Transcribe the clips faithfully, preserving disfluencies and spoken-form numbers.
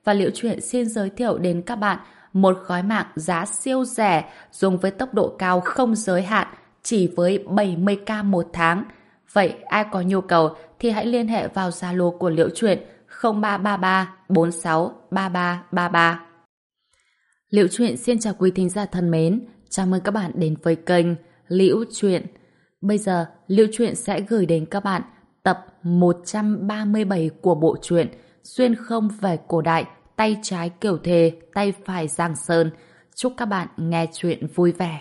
và Liễu Chuyện xin giới thiệu đến các bạn một gói mạng giá siêu rẻ dùng với tốc độ cao không giới hạn chỉ với bảy mươi k một tháng. Vậy ai có nhu cầu thì hãy liên hệ vào Zalo của Liễu Chuyện không ba ba ba bốn sáu ba ba ba ba. Liễu Chuyện xin chào quý thính giả thân mến, chào mừng các bạn đến với kênh Liễu Chuyện. Bây giờ Liễu Chuyện sẽ gửi đến các bạn tập một trăm ba mươi bảy của bộ truyện Xuyên không về cổ đại, tay trái Kiều Thề, tay phải Giang Sơn. Chúc các bạn nghe chuyện vui vẻ.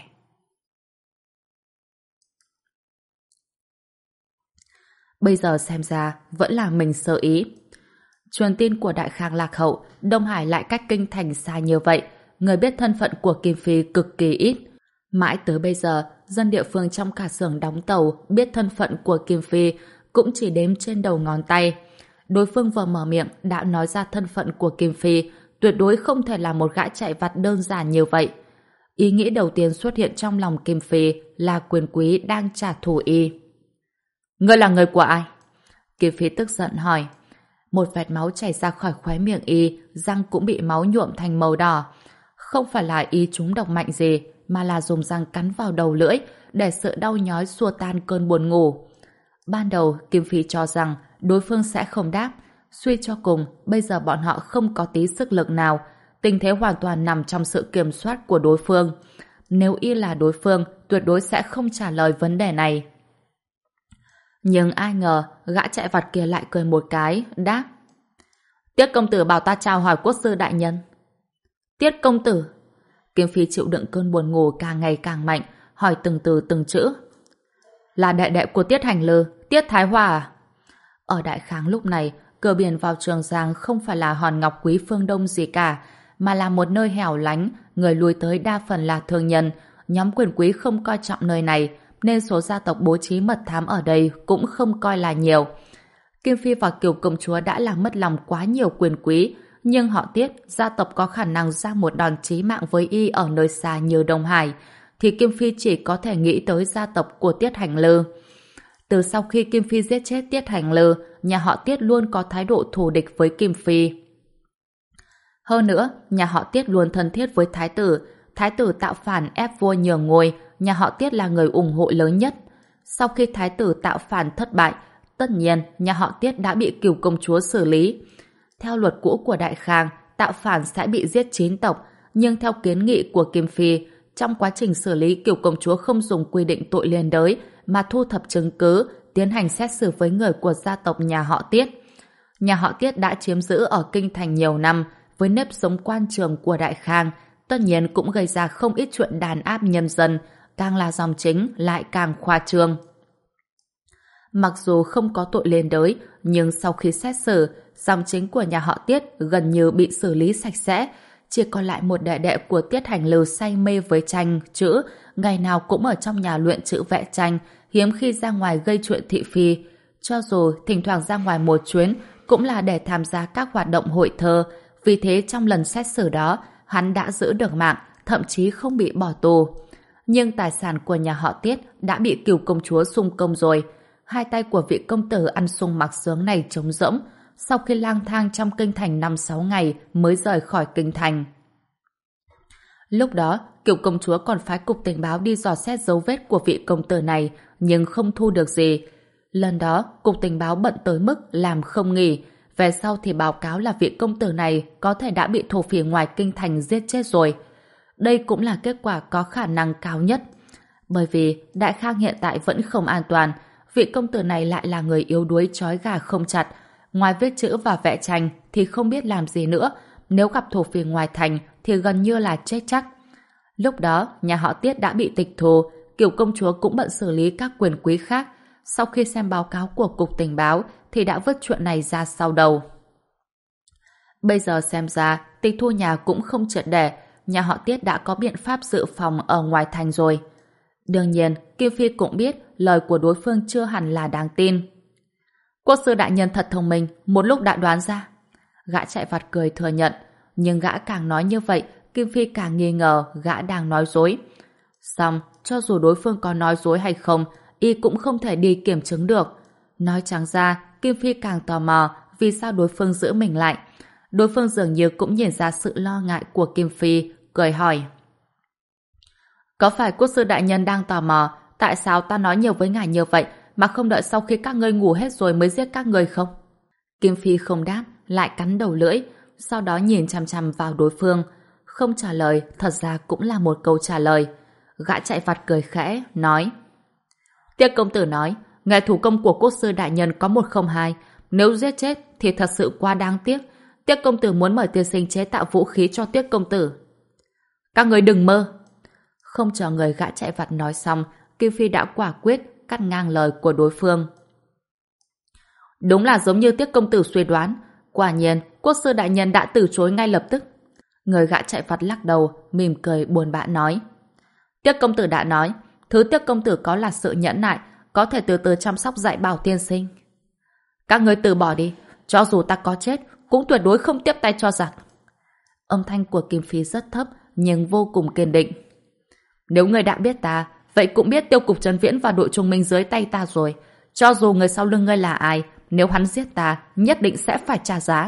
Bây giờ xem ra vẫn là mình sơ ý. Truyền tin của Đại Khang lạc hậu, Đông Hải lại cách kinh thành xa như vậy, người biết thân phận của Kim Phi cực kỳ ít. Mãi tới bây giờ, dân địa phương trong cả xưởng đóng tàu biết thân phận của Kim Phi cũng chỉ đếm trên đầu ngón tay. Đối phương vừa mở miệng đã nói ra thân phận của Kim Phi, tuyệt đối không thể là một gã chạy vặt đơn giản như vậy. Ý nghĩ đầu tiên xuất hiện trong lòng Kim Phi là quyền quý đang trả thù y. Ngươi là người của ai? Kim Phi tức giận hỏi. Một vệt máu chảy ra khỏi khóe miệng y, răng cũng bị máu nhuộm thành màu đỏ. Không phải là y trúng độc mạnh gì, mà là dùng răng cắn vào đầu lưỡi để sự đau nhói xua tan cơn buồn ngủ. Ban đầu Kim Phi cho rằng đối phương sẽ không đáp, suy cho cùng bây giờ bọn họ không có tí sức lực nào, tình thế hoàn toàn nằm trong sự kiểm soát của đối phương. Nếu y là đối phương, tuyệt đối sẽ không trả lời vấn đề này. Nhưng ai ngờ gã chạy vặt kia lại cười một cái, đáp: Tiết công tử bảo ta chào hỏi quốc sư đại nhân. Tiết công tử? Kim Phi chịu đựng cơn buồn ngủ càng ngày càng mạnh, hỏi từng từ từng chữ. Là đệ đệ của Tiết Hành Lư, Tiết Thái Hòa à? Ở Đại Kháng lúc này, cửa biển vào Trường Giang không phải là hòn ngọc quý phương Đông gì cả, mà là một nơi hẻo lánh, người lui tới đa phần là thương nhân. Nhóm quyền quý không coi trọng nơi này, nên số gia tộc bố trí mật thám ở đây cũng không coi là nhiều. Kim Phi và Kiều công chúa đã làm mất lòng quá nhiều quyền quý, nhưng họ Tiết, gia tộc có khả năng ra một đòn chí mạng với y ở nơi xa như Đông Hải, thì Kim Phi chỉ có thể nghĩ tới gia tộc của Tiết Hành Lư. Từ sau khi Kim Phi giết chết Tiết Hành Lư, nhà họ Tiết luôn có thái độ thù địch với Kim Phi. Hơn nữa, nhà họ Tiết luôn thân thiết với Thái tử. Thái tử tạo phản ép vua nhường ngôi, nhà họ Tiết là người ủng hộ lớn nhất. Sau khi Thái tử tạo phản thất bại, tất nhiên nhà họ Tiết đã bị Kiều công chúa xử lý. Theo luật cũ của Đại Khang, tạo phản sẽ bị giết chín tộc, nhưng theo kiến nghị của Kim Phi, trong quá trình xử lý, Kiều công chúa không dùng quy định tội liên đới mà thu thập chứng cứ, tiến hành xét xử với người của gia tộc nhà họ Tiết. Nhà họ Tiết đã chiếm giữ ở kinh thành nhiều năm, với nếp sống quan trường của Đại Khang, tất nhiên cũng gây ra không ít chuyện đàn áp nhân dân, càng là dòng chính lại càng khoa trương. Mặc dù không có tội liên đới, nhưng sau khi xét xử, dòng chính của nhà họ Tiết gần như bị xử lý sạch sẽ, chỉ còn lại một đệ đệ của Tiết Hành Lư say mê với tranh, chữ, ngày nào cũng ở trong nhà luyện chữ vẽ tranh, hiếm khi ra ngoài gây chuyện thị phi. Cho dù thỉnh thoảng ra ngoài một chuyến, cũng là để tham gia các hoạt động hội thơ, vì thế trong lần xét xử đó, hắn đã giữ được mạng, thậm chí không bị bỏ tù. Nhưng tài sản của nhà họ Tiết đã bị Kiều công chúa xung công rồi. Hai tay của vị công tử ăn sung mặc sướng này trống rỗng, sau khi lang thang trong kinh thành năm sáu ngày mới rời khỏi kinh thành. Lúc đó, Kiều công chúa còn phái cục tình báo đi dò xét dấu vết của vị công tử này, nhưng không thu được gì. Lần đó, cục tình báo bận tới mức làm không nghỉ. Về sau thì báo cáo là vị công tử này có thể đã bị thổ phỉ ngoài kinh thành giết chết rồi. Đây cũng là kết quả có khả năng cao nhất. Bởi vì Đại Khang hiện tại vẫn không an toàn, vị công tử này lại là người yếu đuối trói gà không chặt. Ngoài viết chữ và vẽ tranh thì không biết làm gì nữa. Nếu gặp thổ phỉ ngoài thành thì gần như là chết chắc. Lúc đó, nhà họ Tiết đã bị tịch thu, Kiều công chúa cũng bận xử lý các quyền quý khác. Sau khi xem báo cáo của cục tình báo thì đã vứt chuyện này ra sau đầu. Bây giờ xem ra tịch thu nhà cũng không triệt để, nhà họ Tiết đã có biện pháp dự phòng ở ngoài thành rồi. Đương nhiên, Kim Phi cũng biết lời của đối phương chưa hẳn là đáng tin. Quốc sư đại nhân thật thông minh, một lúc đã đoán ra. Gã chạy vặt cười thừa nhận, nhưng gã càng nói như vậy, Kim Phi càng nghi ngờ gã đang nói dối. Xong, cho dù đối phương có nói dối hay không, y cũng không thể đi kiểm chứng được. Nói trắng ra, Kim Phi càng tò mò vì sao đối phương giữ mình lại. Đối phương dường như cũng nhìn ra sự lo ngại của Kim Phi, cười hỏi. Có phải quốc sư đại nhân đang tò mò tại sao ta nói nhiều với ngài như vậy mà không đợi sau khi các ngươi ngủ hết rồi mới giết các ngươi không? Kim Phi không đáp, lại cắn đầu lưỡi, sau đó nhìn chằm chằm vào đối phương. Không trả lời, thật ra cũng là một câu trả lời. Gã chạy vặt cười khẽ, nói. Tiết công tử nói, nghề thủ công của quốc sư đại nhân có một không hai, nếu giết chết thì thật sự quá đáng tiếc. Tiết công tử muốn mời tiên sinh chế tạo vũ khí cho Tiết công tử. Các người đừng mơ. Không chờ người gã chạy vặt nói xong, Kim Phi đã quả quyết cắt ngang lời của đối phương. Đúng là giống như Tiết công tử suy đoán, quả nhiên quốc sư đại nhân đã từ chối ngay lập tức. Người gã chạy vặt lắc đầu, mỉm cười buồn bã nói. Tiết công tử đã nói, thứ Tiết công tử có là sự nhẫn nại, có thể từ từ chăm sóc dạy bảo tiên sinh. Các người từ bỏ đi, cho dù ta có chết, cũng tuyệt đối không tiếp tay cho giặc. Âm thanh của Kim Phi rất thấp, nhưng vô cùng kiên định. Nếu người đã biết ta, vậy cũng biết tiêu cục Trấn Viễn và đội trung minh dưới tay ta rồi. Cho dù người sau lưng ngươi là ai, nếu hắn giết ta, nhất định sẽ phải trả giá.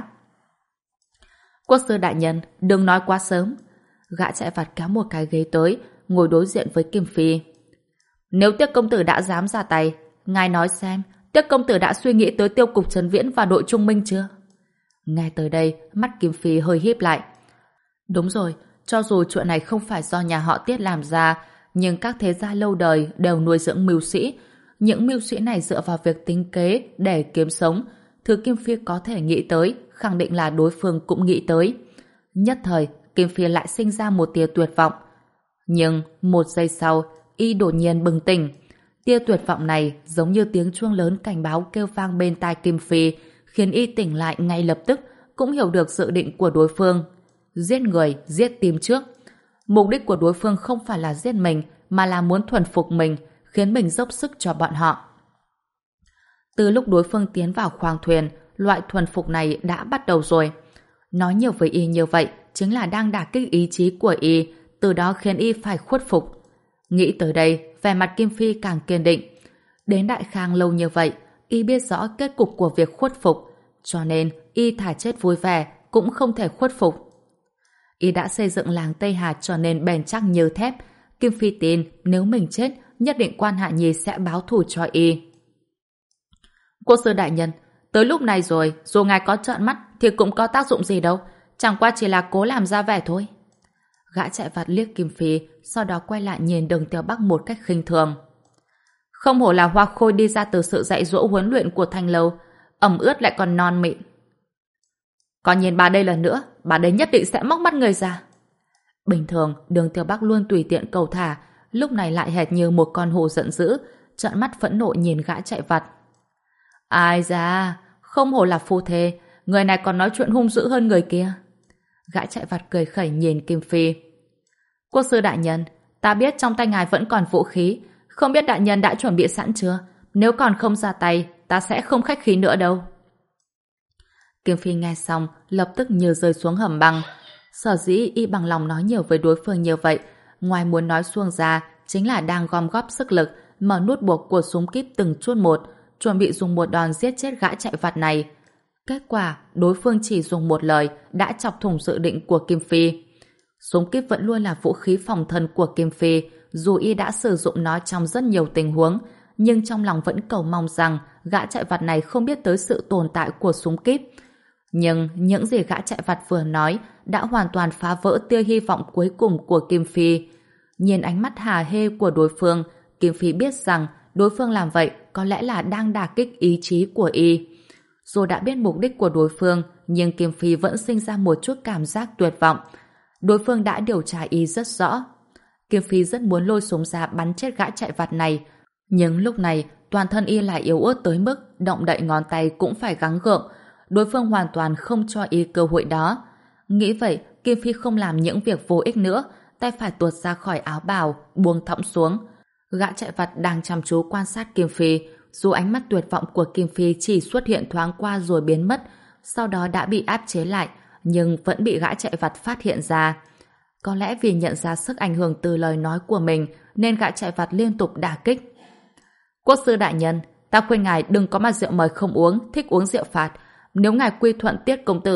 Quốc sư đại nhân, đừng nói quá sớm. Gã chạy vặt kéo một cái ghế tới, ngồi đối diện với Kim Phi. Nếu Tiết công tử đã dám ra tay, ngài nói xem, Tiết công tử đã suy nghĩ tới tiêu cục Trấn Viễn và đội trung minh chưa? Nghe tới đây, mắt Kim Phi hơi híp lại. Đúng rồi, cho dù chuyện này không phải do nhà họ Tiết làm ra, nhưng các thế gia lâu đời đều nuôi dưỡng mưu sĩ. Những mưu sĩ này dựa vào việc tính kế để kiếm sống. Thứ Kim Phi có thể nghĩ tới, khẳng định là đối phương cũng nghĩ tới. Nhất thời, Kim Phi lại sinh ra một tia tuyệt vọng. Nhưng, một giây sau, y đột nhiên bừng tỉnh. Tia tuyệt vọng này giống như tiếng chuông lớn cảnh báo kêu vang bên tai Kim Phi, khiến y tỉnh lại ngay lập tức, cũng hiểu được dự định của đối phương. Giết người, giết tim trước. Mục đích của đối phương không phải là giết mình, mà là muốn thuần phục mình, khiến mình dốc sức cho bọn họ. Từ lúc đối phương tiến vào khoang thuyền, loại thuần phục này đã bắt đầu rồi. Nói nhiều với y như vậy chính là đang đả kích ý chí của y, từ đó khiến y phải khuất phục. Nghĩ tới đây, vẻ mặt Kim Phi càng kiên định. Đến Đại Khang lâu như vậy, y biết rõ kết cục của việc khuất phục, cho nên y thà chết vui vẻ cũng không thể khuất phục. Y đã xây dựng làng Tây Hà cho nên bền chắc như thép. Kim Phi tin nếu mình chết, nhất định Quan Hạ Nhi sẽ báo thù cho y. Quốc sư đại nhân, tới lúc này rồi, dù ngài có trợn mắt thì cũng có tác dụng gì đâu, chẳng qua chỉ là cố làm ra vẻ thôi. Gã chạy vặt liếc Kim Phi, sau đó quay lại nhìn Đường Tiêu Bắc một cách khinh thường. Không hổ là hoa khôi đi ra từ sự dạy dỗ huấn luyện của Thanh Lâu, ẩm ướt lại còn non mịn. Còn nhìn bà đây lần nữa, bà đây nhất định sẽ móc mắt người ra. Bình thường, Đường Tiêu Bắc luôn tùy tiện cầu thả, lúc này lại hệt như một con hổ giận dữ, trợn mắt phẫn nộ nhìn gã chạy vặt. Ai da, không hổ là phu thê, người này còn nói chuyện hung dữ hơn người kia. Gã chạy vặt cười khẩy nhìn Kim Phi. Quốc sư đại nhân, ta biết trong tay ngài vẫn còn vũ khí, không biết đại nhân đã chuẩn bị sẵn chưa? Nếu còn không ra tay, ta sẽ không khách khí nữa đâu. Kim Phi nghe xong, lập tức như rơi xuống hầm băng. Sở dĩ y bằng lòng nói nhiều với đối phương như vậy, ngoài muốn nói suông ra, chính là đang gom góp sức lực, mở nút buộc của súng kíp từng chút một, chuẩn bị dùng một đòn giết chết gã chạy vặt này. Kết quả, đối phương chỉ dùng một lời đã chọc thủng dự định của Kim Phi. Súng kíp vẫn luôn là vũ khí phòng thân của Kim Phi, dù y đã sử dụng nó trong rất nhiều tình huống, nhưng trong lòng vẫn cầu mong rằng gã chạy vặt này không biết tới sự tồn tại của súng kíp. Nhưng những gì gã chạy vặt vừa nói đã hoàn toàn phá vỡ tia hy vọng cuối cùng của Kim Phi. Nhìn ánh mắt hà hê của đối phương, Kim Phi biết rằng đối phương làm vậy có lẽ là đang đả kích ý chí của y. Dù đã biết mục đích của đối phương, nhưng Kim Phi vẫn sinh ra một chút cảm giác tuyệt vọng. Đối phương đã điều tra y rất rõ. Kim Phi rất muốn lôi súng ra bắn chết gã chạy vặt này, nhưng lúc này toàn thân y lại yếu ớt tới mức động đậy ngón tay cũng phải gắng gượng. Đối phương hoàn toàn không cho y cơ hội đó. Nghĩ vậy, Kim Phi không làm những việc vô ích nữa, tay phải tuột ra khỏi áo bào, buông thõng xuống. Gã chạy vặt đang chăm chú quan sát Kim Phi, dù ánh mắt tuyệt vọng của Kim Phi chỉ xuất hiện thoáng qua rồi biến mất, sau đó đã bị áp chế lại, nhưng vẫn bị gã chạy vặt phát hiện ra. Có lẽ vì nhận ra sức ảnh hưởng từ lời nói của mình, nên gã chạy vặt liên tục đả kích. Quốc sư đại nhân, ta khuyên ngài đừng có mà rượu mời không uống, thích uống rượu phạt. Nếu ngài quy thuận Tiết công tử,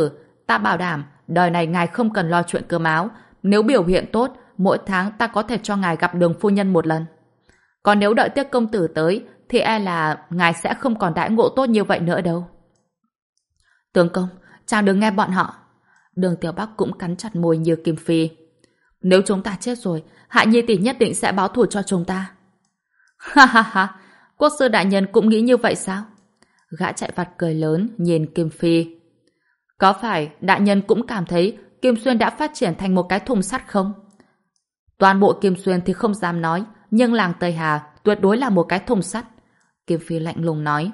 Ta bảo đảm, đời này ngài không cần lo chuyện cơm áo. Nếu biểu hiện tốt, mỗi tháng ta có thể cho ngài gặp Đường phu nhân một lần. Còn nếu đợi Tiết công tử tới, thì e là ngài sẽ không còn đãi ngộ tốt như vậy nữa đâu. Tướng công, chàng đừng nghe bọn họ. Đường Tiểu Bắc cũng cắn chặt môi như Kim Phi. Nếu chúng ta chết rồi, Hạ Nhi tỷ nhất định sẽ báo thù cho chúng ta. Ha ha ha, quốc sư đại nhân cũng nghĩ như vậy sao? Gã chạy vặt cười lớn nhìn Kim Phi. Có phải đại nhân cũng cảm thấy Kim Xuyên đã phát triển thành một cái thùng sắt không? Toàn bộ Kim Xuyên thì không dám nói, nhưng làng Tây Hà tuyệt đối là một cái thùng sắt. Kim Phi lạnh lùng nói.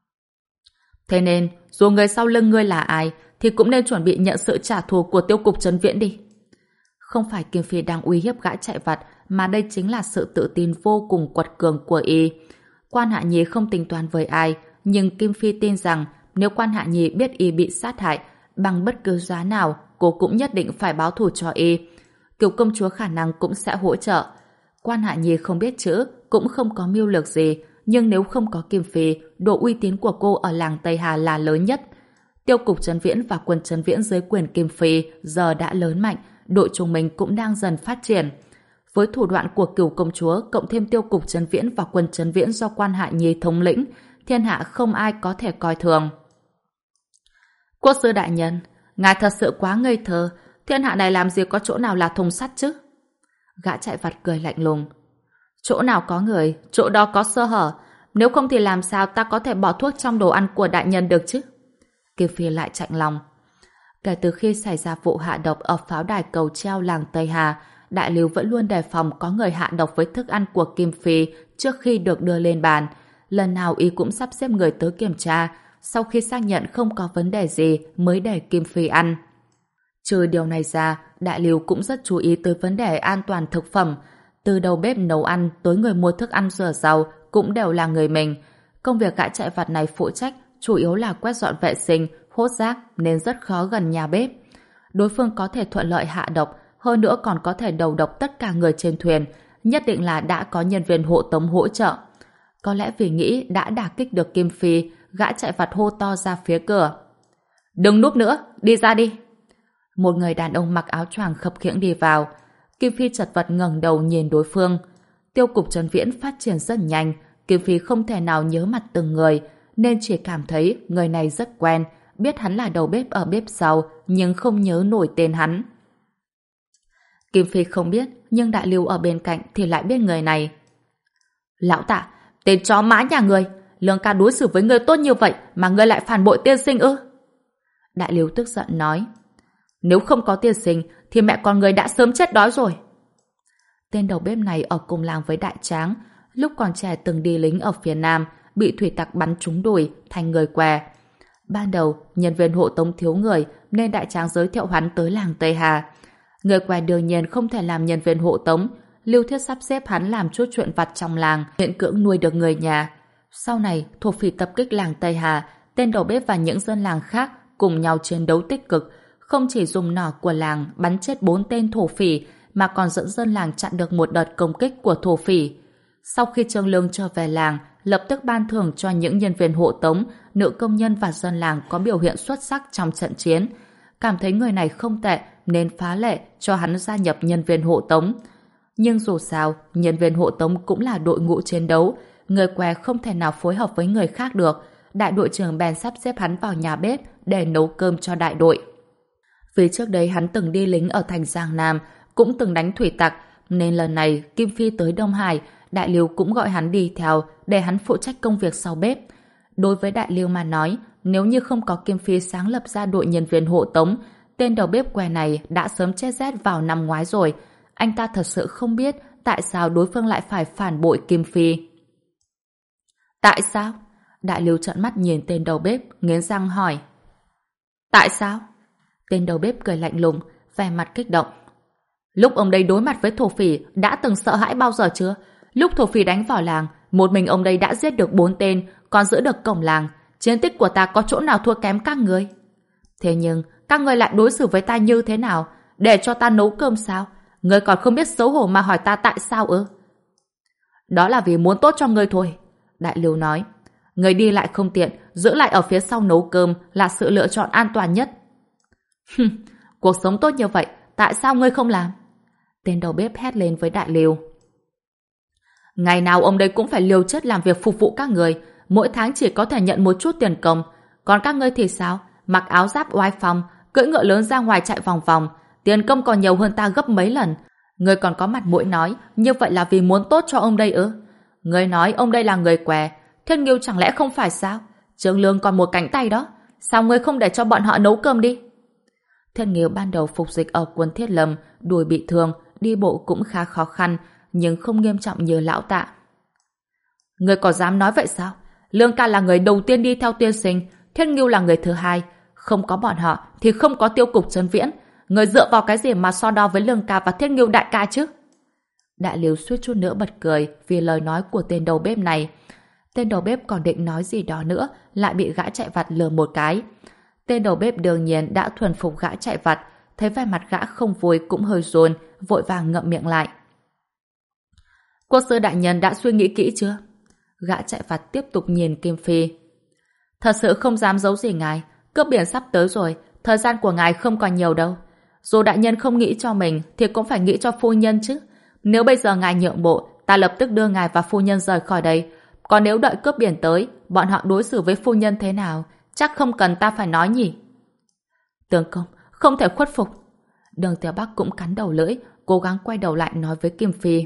Thế nên, dù người sau lưng ngươi là ai, thì cũng nên chuẩn bị nhận sự trả thù của tiêu cục Trấn Viễn đi. Không phải Kim Phi đang uy hiếp gã chạy vặt, mà đây chính là sự tự tin vô cùng quật cường của y. Quan Hạ Nhi không tính toán với ai, nhưng Kim Phi tin rằng nếu Quan Hạ Nhi biết y bị sát hại, bằng bất cứ giá nào, cô cũng nhất định phải báo thù cho y. Kiều công chúa khả năng cũng sẽ hỗ trợ. Quan Hạ Nhi không biết chữ, cũng không có mưu lược gì, nhưng nếu không có Kim Phi, độ uy tín của cô ở làng Tây Hà là lớn nhất. Tiêu cục Trấn Viễn và quân Trấn Viễn dưới quyền Kim Phi giờ đã lớn mạnh, đội chúng mình cũng đang dần phát triển. Với thủ đoạn của Cửu công chúa cộng thêm tiêu cục Trấn Viễn và quân Trấn Viễn do Quan Hạ Nhi thống lĩnh, thiên hạ không ai có thể coi thường. Quốc sư đại nhân, ngài thật sự quá ngây thơ, thiên hạ này làm gì có chỗ nào là thùng sắt chứ? Gã chạy vặt cười lạnh lùng. Chỗ nào có người, chỗ đó có sơ hở, nếu không thì làm sao ta có thể bỏ thuốc trong đồ ăn của đại nhân được chứ? Kim Phi lại chạnh lòng. Kể từ khi xảy ra vụ hạ độc ở pháo đài cầu treo làng Tây Hà, Đại Lưu vẫn luôn đề phòng có người hạ độc với thức ăn của Kim Phi trước khi được đưa lên bàn. Lần nào y cũng sắp xếp người tới kiểm tra, sau khi xác nhận không có vấn đề gì mới để Kim Phi ăn. Trừ điều này ra, Đại Lưu cũng rất chú ý tới vấn đề an toàn thực phẩm. Từ đầu bếp nấu ăn tới người mua thức ăn rửa rau cũng đều là người mình. Công việc gã chạy vặt này phụ trách chủ yếu là quét dọn vệ sinh, hốt rác nên rất khó gần nhà bếp. Đối phương có thể thuận lợi hạ độc, hơn nữa còn có thể đầu độc tất cả người trên thuyền, nhất định là đã có nhân viên hộ tống hỗ trợ. Có lẽ vì nghĩ đã đả kích được Kim Phi, gã chạy vặt hô to ra phía cửa. Đừng núp nữa, đi ra đi. Một người đàn ông mặc áo choàng khập khiễng đi vào. Kim Phi chật vật ngẩng đầu nhìn đối phương. Tiêu cục Trấn Viễn phát triển rất nhanh, Kim Phi không thể nào nhớ mặt từng người, nên chỉ cảm thấy người này rất quen, biết hắn là đầu bếp ở bếp sau, nhưng không nhớ nổi tên hắn. Kim Phi không biết, nhưng Đại Lưu ở bên cạnh thì lại biết người này. Lão Tạ, tên chó má nhà người, Lương ca đối xử với người tốt như vậy mà ngươi lại phản bội tiên sinh ư? Đại Lưu tức giận nói. Nếu không có tiên sinh thì mẹ con người đã sớm chết đói rồi. Tên đầu bếp này ở cùng làng với Đại Tráng, lúc còn trẻ từng đi lính ở phía Nam, bị thủy tặc bắn trúng đùi thành người què. Ban đầu, nhân viên hộ tống thiếu người nên Đại Tráng giới thiệu hắn tới làng Tây Hà. Người què đương nhiên không thể làm nhân viên hộ tống, Lưu Thiết sắp xếp hắn làm chút chuyện vặt trong làng, miễn cưỡng nuôi được người nhà. Sau này, thổ phỉ tập kích làng Tây Hà, tên đầu bếp và những dân làng khác cùng nhau chiến đấu tích cực, không chỉ dùng nỏ của làng bắn chết bốn tên thổ phỉ, mà còn dẫn dân làng chặn được một đợt công kích của thổ phỉ. Sau khi Trương Lương trở về làng, lập tức ban thưởng cho những nhân viên hộ tống, nữ công nhân và dân làng có biểu hiện xuất sắc trong trận chiến. Cảm thấy người này không tệ nên phá lệ cho hắn gia nhập nhân viên hộ tống. Nhưng dù sao, nhân viên hộ tống cũng là đội ngũ chiến đấu, người què không thể nào phối hợp với người khác được. Đại đội trưởng bèn sắp xếp hắn vào nhà bếp để nấu cơm cho đại đội. Vì trước đây hắn từng đi lính ở thành Giang Nam, cũng từng đánh thủy tặc, nên lần này Kim Phi tới Đông Hải, Đại Lưu cũng gọi hắn đi theo để hắn phụ trách công việc sau bếp. Đối với Đại Lưu mà nói, nếu như không có Kim Phi sáng lập ra đội nhân viên hộ tống, tên đầu bếp què này đã sớm chết rét vào năm ngoái rồi. Anh ta thật sự không biết tại sao đối phương lại phải phản bội Kim Phi. Tại sao? Đại Lưu trợn mắt nhìn tên đầu bếp, nghiến răng hỏi. Tại sao? Tên đầu bếp cười lạnh lùng, vẻ mặt kích động. Lúc ông đây đối mặt với thổ phỉ đã từng sợ hãi bao giờ chưa? Lúc thổ phỉ đánh vào làng, một mình ông đây đã giết được bốn tên, còn giữ được cổng làng. Chiến tích của ta có chỗ nào thua kém các người? Thế nhưng, các người lại đối xử với ta như thế nào? Để cho ta nấu cơm sao? Người còn không biết xấu hổ mà hỏi ta tại sao ư? Đó là vì muốn tốt cho người thôi. Đại Lưu nói. Người đi lại không tiện, giữ lại ở phía sau nấu cơm là sự lựa chọn an toàn nhất. Cuộc sống tốt như vậy, tại sao ngươi không làm? Tên đầu bếp hét lên với Đại Liêu. Ngày nào ông đây cũng phải liều chết làm việc phục vụ các người, mỗi tháng chỉ có thể nhận một chút tiền công. Còn các ngươi thì sao? Mặc áo giáp oai phong, cưỡi ngựa lớn ra ngoài chạy vòng vòng, tiền công còn nhiều hơn ta gấp mấy lần. Ngươi còn có mặt mũi nói như vậy là vì muốn tốt cho ông đây ư? Ngươi nói ông đây là người què, Thiên Nghiêu chẳng lẽ không phải sao? Trương Lương còn một cánh tay đó, sao ngươi không để cho bọn họ nấu cơm đi? Thiên Nghiêu ban đầu phục dịch ở quân Thiết Lâm, đùi bị thương, đi bộ cũng khá khó khăn, nhưng không nghiêm trọng như lão Tạ. Ngươi có dám nói vậy sao? Lương ca là người đầu tiên đi theo tiên sinh, Thiên Nghiêu là người thứ hai, không có bọn họ thì không có Tiêu cục Trấn Viễn. Người dựa vào cái gì mà so đo với Lương ca và Thiên Nghiêu đại ca chứ? Đại Liêu suýt chút nữa bật cười vì lời nói của tên đầu bếp này. Tên đầu bếp còn định nói gì đó nữa, lại bị gã chạy vặt lừa một cái. Tên đầu bếp đương nhiên đã thuần phục gã chạy vặt, thấy vẻ mặt gã không vui cũng hơi run, vội vàng ngậm miệng lại. Quốc sư đại nhân đã suy nghĩ kỹ chưa? Gã chạy vặt tiếp tục nhìn Kim Phi. Thật sự không dám giấu gì ngài, cướp biển sắp tới rồi, thời gian của ngài không còn nhiều đâu. Dù đại nhân không nghĩ cho mình thì cũng phải nghĩ cho phu nhân chứ. Nếu bây giờ ngài nhượng bộ, ta lập tức đưa ngài và phu nhân rời khỏi đây. Còn nếu đợi cướp biển tới, bọn họ đối xử với phu nhân thế nào, chắc không cần ta phải nói nhỉ. Tướng công, không thể khuất phục. Đường Tiểu Bắc cũng cắn đầu lưỡi, cố gắng quay đầu lại nói với Kim Phi.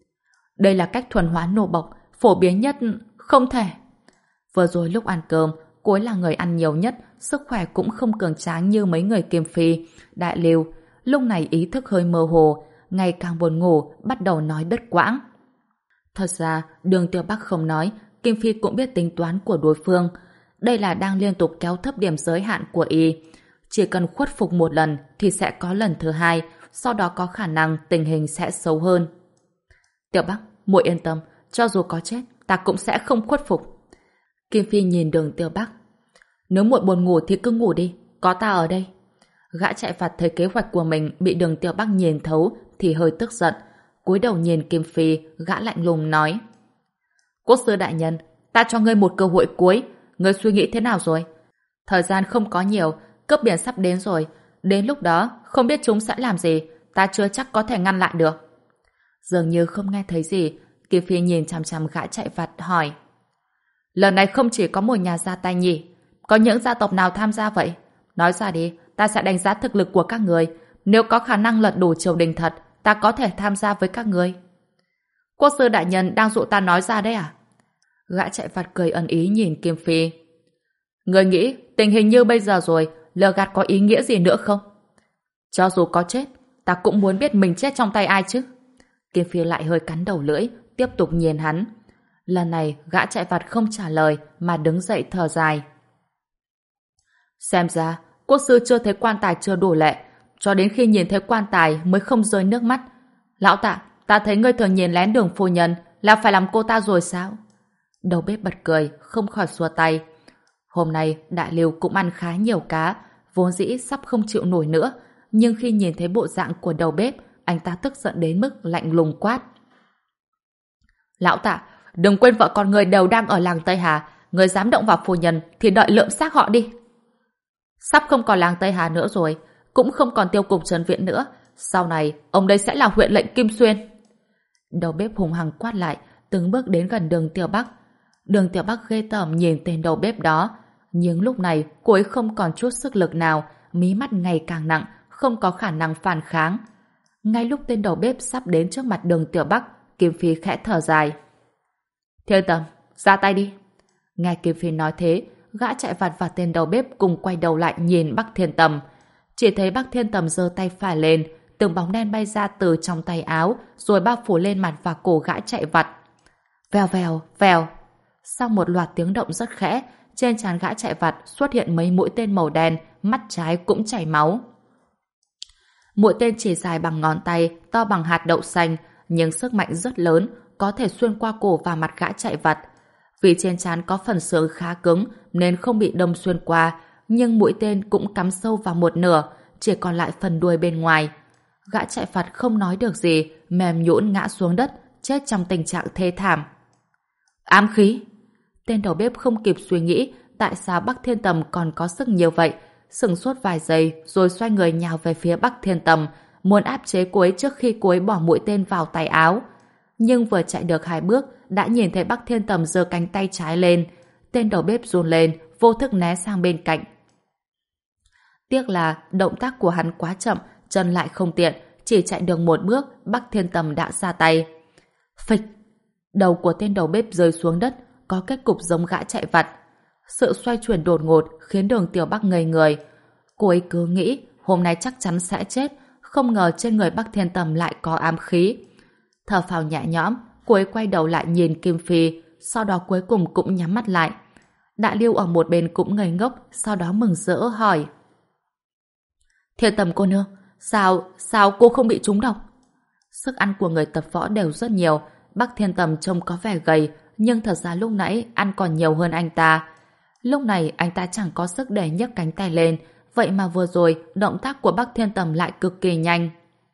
Đây là cách thuần hóa nô bộc, phổ biến nhất, không thể. Vừa rồi lúc ăn cơm, cô ấy là người ăn nhiều nhất, sức khỏe cũng không cường tráng như mấy người Kim Phi, Đại Liêu. Lúc này ý thức hơi mơ hồ, ngày càng buồn ngủ, bắt đầu nói đứt quãng. Thật ra, Đường Tiểu Bắc không nói, Kim Phi cũng biết tính toán của đối phương. Đây là đang liên tục kéo thấp điểm giới hạn của y. Chỉ cần khuất phục một lần thì sẽ có lần thứ hai, sau đó có khả năng tình hình sẽ xấu hơn. Tiểu Bắc, muội yên tâm, cho dù có chết, ta cũng sẽ không khuất phục. Kim Phi nhìn Đường Tiểu Bắc. Nếu muội buồn ngủ thì cứ ngủ đi, có ta ở đây. Gã chạy vặt thấy kế hoạch của mình bị Đường Tiểu Bắc nhìn thấu thì hơi tức giận. Cúi đầu nhìn Kim Phi, gã lạnh lùng nói. Quốc sư đại nhân, ta cho ngươi một cơ hội cuối, ngươi suy nghĩ thế nào rồi? Thời gian không có nhiều, cướp biển sắp đến rồi, đến lúc đó không biết chúng sẽ làm gì, ta chưa chắc có thể ngăn lại được. Dường như không nghe thấy gì, Kim Phi nhìn chằm chằm gã chạy vặt hỏi. Lần này không chỉ có một nhà ra tay nhỉ, có những gia tộc nào tham gia vậy? Nói ra đi, ta sẽ đánh giá thực lực của các người, nếu có khả năng lật đổ triều đình thật, ta có thể tham gia với các người. Quốc sư đại nhân đang dụ ta nói ra đấy à? Gã chạy vặt cười ẩn ý nhìn Kim Phi. Người nghĩ tình hình như bây giờ rồi, lừa gạt có ý nghĩa gì nữa không? Cho dù có chết, ta cũng muốn biết mình chết trong tay ai chứ. Kim Phi lại hơi cắn đầu lưỡi, tiếp tục nhìn hắn. Lần này gã chạy vặt không trả lời mà đứng dậy thở dài. Xem ra quốc sư chưa thấy quan tài chưa đủ lệ, cho đến khi nhìn thấy quan tài mới không rơi nước mắt. Lão Tạ, ta thấy ngươi thường nhìn lén Đường phu nhân, là phải làm cô ta rồi sao? Đầu bếp bật cười, không khỏi xua tay. Hôm nay Đại Liêu cũng ăn khá nhiều cá, vốn dĩ sắp không chịu nổi nữa, nhưng khi nhìn thấy bộ dạng của đầu bếp, anh ta tức giận đến mức lạnh lùng quát. Lão Tạ, đừng quên vợ con người đều đang ở làng Tây Hà, người dám động vào phu nhân thì đợi lượm xác họ đi. Sắp không còn làng Tây Hà nữa rồi, cũng không còn Tiêu cục Trấn Viễn nữa, sau này ông đây sẽ là huyện lệnh Kim Xuyên. Đầu bếp hùng hăng quát lại, từng bước đến gần Đường Tiểu Bắc. Đường Tiểu Bắc ghê tởm nhìn tên đầu bếp đó, nhưng lúc này cô ấy không còn chút sức lực nào, mí mắt ngày càng nặng, không có khả năng phản kháng. Ngay lúc tên đầu bếp sắp đến trước mặt Đường Tiểu Bắc, Kim Phi khẽ thở dài. Thiên Tầm, ra tay đi. Nghe Kim Phi nói thế, gã chạy vặt và tên đầu bếp cùng quay đầu lại nhìn Bắc Thiên Tầm. Chỉ thấy Bắc Thiên Tầm giơ tay phải lên, từng bóng đen bay ra từ trong tay áo, rồi bao phủ lên mặt và cổ gã chạy vặt. Vèo vèo, vèo. Sau một loạt tiếng động rất khẽ, trên trán gã chạy vặt xuất hiện mấy mũi tên màu đen, mắt trái cũng chảy máu. Mũi tên chỉ dài bằng ngón tay, to bằng hạt đậu xanh, nhưng sức mạnh rất lớn, có thể xuyên qua cổ và mặt gã chạy vặt. Vì trên trán có phần xương khá cứng nên không bị đâm xuyên qua, nhưng mũi tên cũng cắm sâu vào một nửa, chỉ còn lại phần đuôi bên ngoài. Gã chạy vặt không nói được gì, mềm nhũn ngã xuống đất, chết trong tình trạng thê thảm. Ám khí! Tên đầu bếp không kịp suy nghĩ tại sao Bắc Thiên Tầm còn có sức nhiều vậy, sững sốt vài giây rồi xoay người nhào về phía Bắc Thiên Tầm, muốn áp chế cô ấy trước khi cô ấy bỏ mũi tên vào tay áo. Nhưng vừa chạy được hai bước, đã nhìn thấy Bắc Thiên Tầm giơ cánh tay trái lên. Tên đầu bếp run lên, vô thức né sang bên cạnh. Tiếc là động tác của hắn quá chậm, chân lại không tiện, chỉ chạy được một bước, Bắc Thiên Tầm đã ra tay. Phịch! Đầu của tên đầu bếp rơi xuống đất, có kết cục giống gã chạy vặt. Sự xoay chuyển đột ngột khiến Đường Tiểu Bắc ngây người. Cô ấy cứ nghĩ hôm nay chắc chắn sẽ chết, không ngờ trên người Bắc Thiên Tầm lại có ám khí. Thở phào nhẹ nhõm, cô ấy quay đầu lại nhìn Kim Phi, sau đó cuối cùng cũng nhắm mắt lại. Đại Lưu ở một bên cũng ngây ngốc, sau đó mừng rỡ hỏi: Thiên Tầm cô nương, sao, sao cô không bị trúng độc? Sức ăn của người tập võ đều rất nhiều, Bắc Thiên Tầm trông có vẻ gầy, nhưng thật ra lúc nãy ăn còn nhiều hơn anh ta. Lúc này anh ta chẳng có sức để nhấc cánh tay lên, vậy mà vừa rồi động tác của Bắc Thiên Tầm lại cực kỳ nhanh.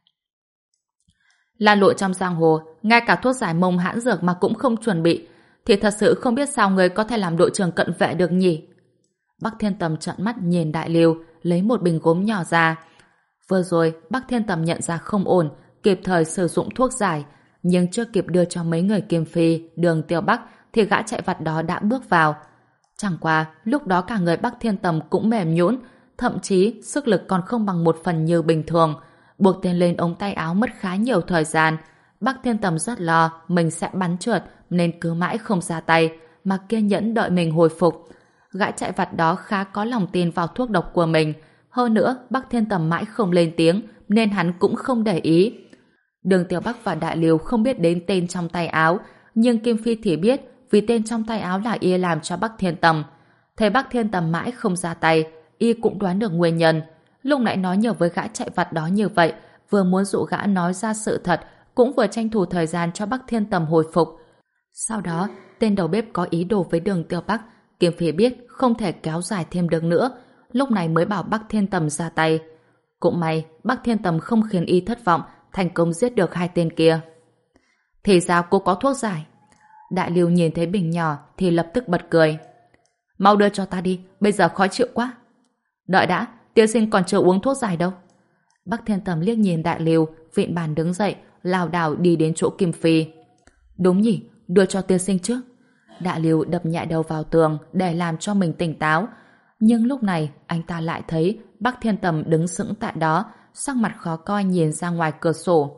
Lan lội trong giang hồ, ngay cả thuốc giải mông hãn dược mà cũng không chuẩn bị, thì thật sự không biết sao người có thể làm đội trưởng cận vệ được nhỉ? Bắc Thiên Tầm trợn mắt nhìn Đại Lưu, lấy một bình gốm nhỏ ra. Vừa rồi Bắc Thiên Tầm nhận ra không ổn, kịp thời sử dụng thuốc giải, nhưng chưa kịp đưa cho mấy người Kim Phi, Đường Tiêu Bắc thì gã chạy vặt đó đã bước vào. Chẳng qua lúc đó cả người Bắc Thiên Tầm cũng mềm nhũn, thậm chí sức lực còn không bằng một phần như bình thường. Buộc tên lên ống tay áo mất khá nhiều thời gian. Bắc Thiên Tầm rất lo mình sẽ bắn trượt nên cứ mãi không ra tay, mà kiên nhẫn đợi mình hồi phục. Gã chạy vặt đó khá có lòng tin vào thuốc độc của mình. Hơn nữa Bắc Thiên Tầm mãi không lên tiếng nên hắn cũng không để ý. Đường Tiểu Bắc và Đại Liêu không biết đến tên trong tay áo, nhưng Kim Phi thì biết, vì tên trong tay áo là y làm cho Bắc Thiên Tầm. Thấy Bắc Thiên Tầm mãi không ra tay, y cũng đoán được nguyên nhân. Lúc nãy nói nhờ với gã chạy vặt đó như vậy, vừa muốn dụ gã nói ra sự thật, cũng vừa tranh thủ thời gian cho Bắc Thiên Tầm hồi phục. Sau đó, tên đầu bếp có ý đồ với Đường Tiêu Bắc, Kim Phi biết không thể kéo dài thêm được nữa, lúc này mới bảo Bắc Thiên Tầm ra tay. Cũng may, Bắc Thiên Tầm không khiến y thất vọng, thành công giết được hai tên kia. Thì ra cô có thuốc giải. Đại Lưu nhìn thấy bình nhỏ thì lập tức bật cười. Mau đưa cho ta đi, bây giờ khó chịu quá. Đợi đã, tiên sinh còn chưa uống thuốc giải đâu. Bắc Thiên Tầm liếc nhìn Đại Lưu, vịn bàn đứng dậy, lảo đảo đi đến chỗ Kim Phi. Đúng nhỉ, đưa cho tiên sinh trước. Đại Lưu đập nhẹ đầu vào tường để làm cho mình tỉnh táo. Nhưng lúc này anh ta lại thấy Bắc Thiên Tầm đứng sững tại đó, sắc mặt khó coi nhìn ra ngoài cửa sổ.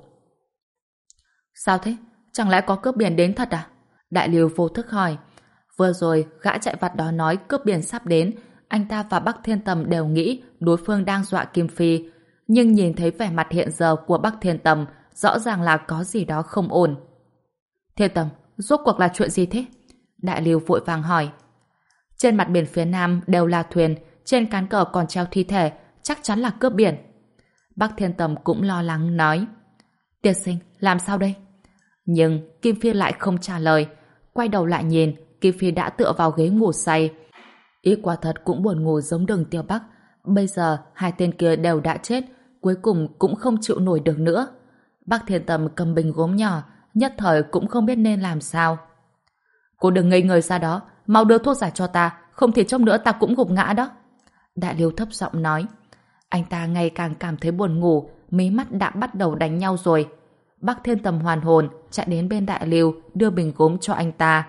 Sao thế? Chẳng lẽ có cướp biển đến thật à? Đại Lưu vô thức hỏi. Vừa rồi gã chạy vặt đó nói cướp biển sắp đến, anh ta và Bắc Thiên Tầm đều nghĩ đối phương đang dọa Kim Phi, nhưng nhìn thấy vẻ mặt hiện giờ của Bắc Thiên Tầm, rõ ràng là có gì đó không ổn. Thiên Tầm, rốt cuộc là chuyện gì thế? Đại Lưu vội vàng hỏi. Trên mặt biển phía nam đều là thuyền, trên cán cờ còn treo thi thể, chắc chắn là cướp biển. Bắc Thiên Tầm cũng lo lắng nói. Tiên sinh, làm sao đây? Nhưng Kim Phi lại không trả lời. Quay đầu lại nhìn, Kim Phi đã tựa vào ghế ngủ say. Ý quả thật cũng buồn ngủ giống Đường Tiêu Bắc. Bây giờ hai tên kia đều đã chết, cuối cùng cũng không chịu nổi được nữa. Bắc Thiên Tầm cầm bình gốm nhỏ, nhất thời cũng không biết nên làm sao. Cô đừng ngây người ra đó, mau đưa thuốc giải cho ta, không thì chốc nữa ta cũng gục ngã đó. Đại Liêu thấp giọng nói. Anh ta ngày càng cảm thấy buồn ngủ, mí mắt đã bắt đầu đánh nhau rồi. Bắc Thiên Tầm hoàn hồn, chạy đến bên Đại Liêu, đưa bình gốm cho anh ta.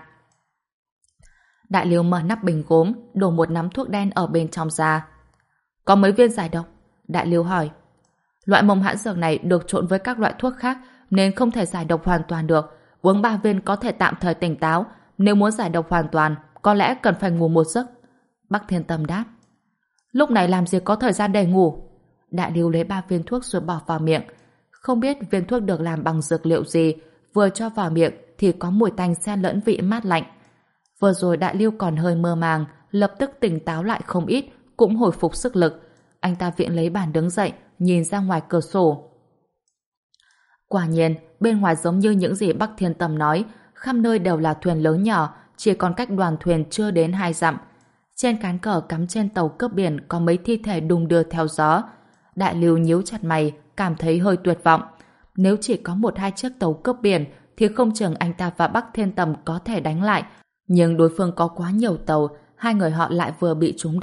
Đại Liêu mở nắp bình gốm, đổ một nắm thuốc đen ở bên trong ra. Có mấy viên giải độc? Đại Liêu hỏi. Loại mông hãn dược này được trộn với các loại thuốc khác, nên không thể giải độc hoàn toàn được. Uống ba viên có thể tạm thời tỉnh táo, nếu muốn giải độc hoàn toàn, có lẽ cần phải ngủ một giấc. Bắc Thiên Tầm đáp. Lúc này làm gì có thời gian để ngủ? Đại Liêu lấy ba viên thuốc rồi bỏ vào miệng. Không biết viên thuốc được làm bằng dược liệu gì, vừa cho vào miệng thì có mùi tanh xen lẫn vị mát lạnh. Vừa rồi Đại Liêu còn hơi mơ màng, lập tức tỉnh táo lại không ít, cũng hồi phục sức lực. Anh ta viện lấy bàn đứng dậy, nhìn ra ngoài cửa sổ. Quả nhiên, bên ngoài giống như những gì Bắc Thiên Tầm nói, khắp nơi đều là thuyền lớn nhỏ, chỉ còn cách đoàn thuyền chưa đến hai dặm. Trên cán cờ cắm trên tàu cướp biển có mấy thi thể đung đưa theo gió. Đại Lưu nhíu chặt mày, cảm thấy hơi tuyệt vọng. Nếu chỉ có một hai chiếc tàu cướp biển thì không chừng anh ta và Bắc Thiên Tầm có thể đánh lại. Nhưng đối phương có quá nhiều tàu, hai người họ lại vừa bị trúng độc,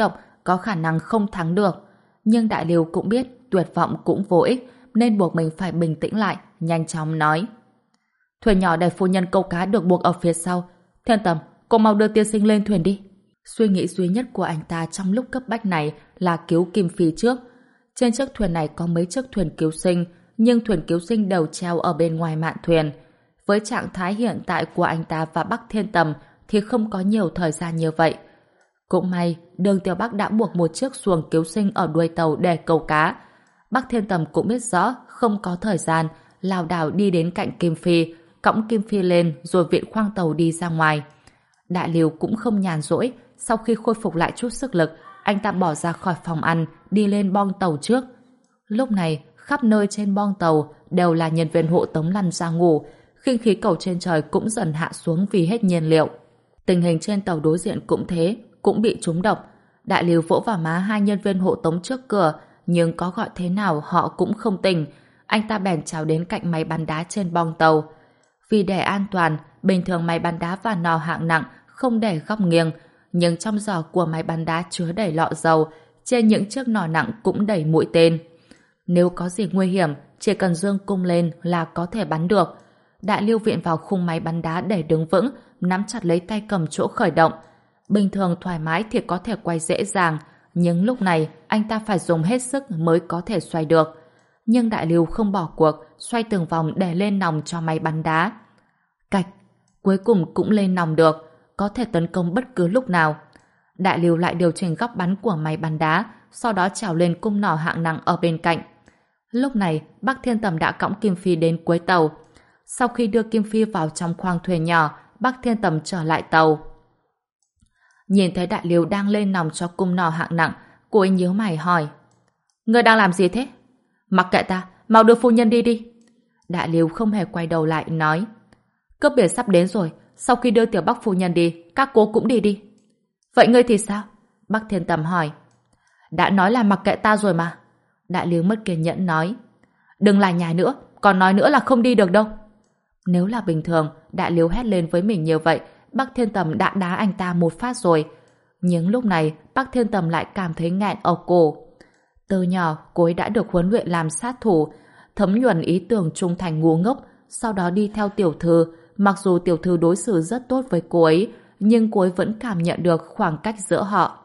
có khả năng không thắng được. Nhưng Đại Liêu cũng biết tuyệt vọng cũng vô ích, nên buộc mình phải bình tĩnh lại, nhanh chóng nói. Thuyền nhỏ để phu nhân câu cá được buộc ở phía sau. Thiên Tầm, cô mau đưa tiên sinh lên thuyền đi. Suy nghĩ duy nhất của anh ta trong lúc cấp bách này là cứu Kim Phi trước. Trên chiếc thuyền này có mấy chiếc thuyền cứu sinh, nhưng thuyền cứu sinh đều treo ở bên ngoài mạn thuyền. Với trạng thái hiện tại của anh ta và Bắc Thiên Tầm thì không có nhiều thời gian như vậy. Cũng may, Đường Tiểu Bắc đã buộc một chiếc xuồng cứu sinh ở đuôi tàu để câu cá. Bắc Thiên Tầm cũng biết rõ không có thời gian, lảo đảo đi đến cạnh Kim Phi, cõng Kim Phi lên rồi viện khoang tàu đi ra ngoài. Đại Liêu cũng không nhàn rỗi, sau khi khôi phục lại chút sức lực, anh ta bỏ ra khỏi phòng ăn, đi lên boong tàu trước. Lúc này, khắp nơi trên boong tàu đều là nhân viên hộ tống lăn ra ngủ, khinh khí cầu trên trời cũng dần hạ xuống vì hết nhiên liệu. Tình hình trên tàu đối diện cũng thế, cũng bị trúng độc. Đại Liêu vỗ vào má hai nhân viên hộ tống trước cửa, nhưng có gọi thế nào họ cũng không tỉnh. Anh ta bèn trèo đến cạnh máy bắn đá trên boong tàu. Vì để an toàn, bình thường máy bắn đá và nỏ hạng nặng không để góc nghiêng, nhưng trong giỏ của máy bắn đá chứa đầy lọ dầu, trên những chiếc nỏ nặng cũng đầy mũi tên. Nếu có gì nguy hiểm, chỉ cần dương cung lên là có thể bắn được. Đại Liêu viện vào khung máy bắn đá để đứng vững, nắm chặt lấy tay cầm chỗ khởi động. Bình thường thoải mái thì có thể quay dễ dàng, nhưng lúc này anh ta phải dùng hết sức mới có thể xoay được. Nhưng Đại Liêu không bỏ cuộc, xoay từng vòng để lên nòng cho máy bắn đá. Cạch, cuối cùng cũng lên nòng được, có thể tấn công bất cứ lúc nào. Đại Liêu lại điều chỉnh góc bắn của máy bắn đá, sau đó trèo lên cung nỏ hạng nặng ở bên cạnh. Lúc này, Bắc Thiên Tầm đã cõng Kim Phi đến cuối tàu. Sau khi đưa Kim Phi vào trong khoang thuyền nhỏ, Bắc Thiên Tầm trở lại tàu. Nhìn thấy Đại Liêu đang lên nòng cho cung nỏ hạng nặng, cô ấy nhíu mày hỏi: Ngươi đang làm gì thế? Mặc kệ ta, mau đưa phu nhân đi đi. Đại Liêu không hề quay đầu lại nói: Cướp biển sắp đến rồi, sau khi đưa Tiểu Bắc phu nhân đi, các cô cũng đi đi. Vậy ngươi thì sao? Bắc Thiên Tầm hỏi. Đã nói là mặc kệ ta rồi mà. Đại Liêu mất kiên nhẫn nói. Đừng lại nhải nữa, còn nói nữa là không đi được đâu. Nếu là bình thường, Đại Liêu hét lên với mình như vậy, Bắc Thiên Tầm đã đá anh ta một phát rồi. Nhưng lúc này, Bắc Thiên Tầm lại cảm thấy nghẹn ở cổ. Từ nhỏ, cô ấy đã được huấn luyện làm sát thủ, thấm nhuần ý tưởng trung thành ngu ngốc, sau đó đi theo tiểu thư. Mặc dù tiểu thư đối xử rất tốt với cô ấy, nhưng cô ấy vẫn cảm nhận được khoảng cách giữa họ.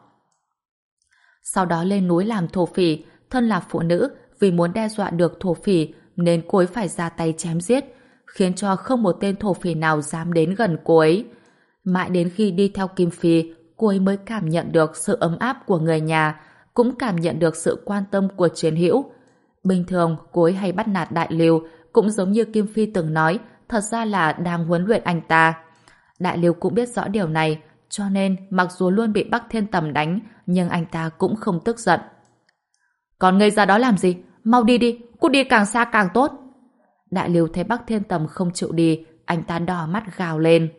Sau đó lên núi làm thổ phỉ, thân là phụ nữ, vì muốn đe dọa được thổ phỉ nên cô ấy phải ra tay chém giết, khiến cho không một tên thổ phỉ nào dám đến gần cô ấy. Mãi đến khi đi theo Kim Phi, cô ấy mới cảm nhận được sự ấm áp của người nhà, cũng cảm nhận được sự quan tâm của chiến hữu. Bình thường, cô ấy hay bắt nạt Đại Liêu, cũng giống như Kim Phi từng nói, thật ra là đang huấn luyện anh ta. Đại Liêu cũng biết rõ điều này, cho nên mặc dù luôn bị Bắc Thiên Tầm đánh, nhưng anh ta cũng không tức giận. Còn ngây ra đó làm gì? Mau đi đi, cút đi càng xa càng tốt. Đại Liêu thấy Bắc Thiên Tầm không chịu đi, anh ta đỏ mắt gào lên.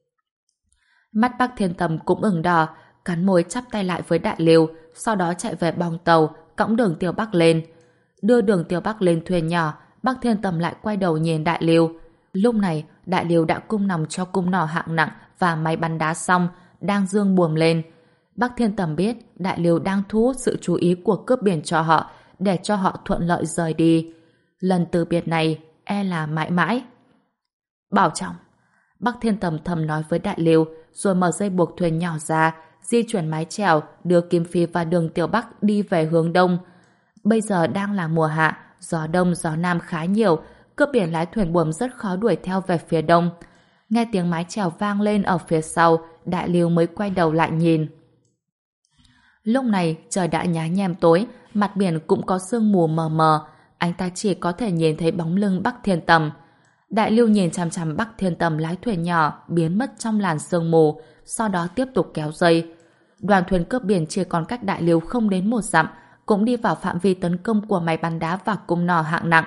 Mắt Bắc Thiên Tầm cũng ửng đỏ, cắn môi chắp tay lại với Đại Liêu, sau đó chạy về boong tàu, cõng Đường Tiểu Bắc lên. Đưa Đường Tiểu Bắc lên thuyền nhỏ, Bắc Thiên Tầm lại quay đầu nhìn Đại Liêu. Lúc này, Đại Liêu đã cung nòng cho cung nỏ hạng nặng và máy bắn đá xong, đang dương buồm lên. Bắc Thiên Tầm biết Đại Liêu đang thu hút sự chú ý của cướp biển cho họ, để cho họ thuận lợi rời đi. Lần từ biệt này, e là mãi mãi. Bảo trọng. Bắc Thiên Tầm thầm nói với Đại Liêu, rồi mở dây buộc thuyền nhỏ ra, di chuyển mái chèo, đưa Kim Phi và Đường Tiểu Bắc đi về hướng đông. Bây giờ đang là mùa hạ, gió đông gió nam khá nhiều, cướp biển lái thuyền buồm rất khó đuổi theo về phía đông. Nghe tiếng mái chèo vang lên ở phía sau, Đại Liêu mới quay đầu lại nhìn. Lúc này trời đã nhá nhem tối, mặt biển cũng có sương mù mờ mờ, anh ta chỉ có thể nhìn thấy bóng lưng Bắc Thiên Tầm. Đại Liêu nhìn chằm chằm Bắc Thiên Tầm lái thuyền nhỏ biến mất trong làn sương mù, sau đó tiếp tục kéo dây. Đoàn thuyền cướp biển chỉ còn cách Đại Liêu không đến một dặm, cũng đi vào phạm vi tấn công của máy bắn đá và cung nỏ hạng nặng.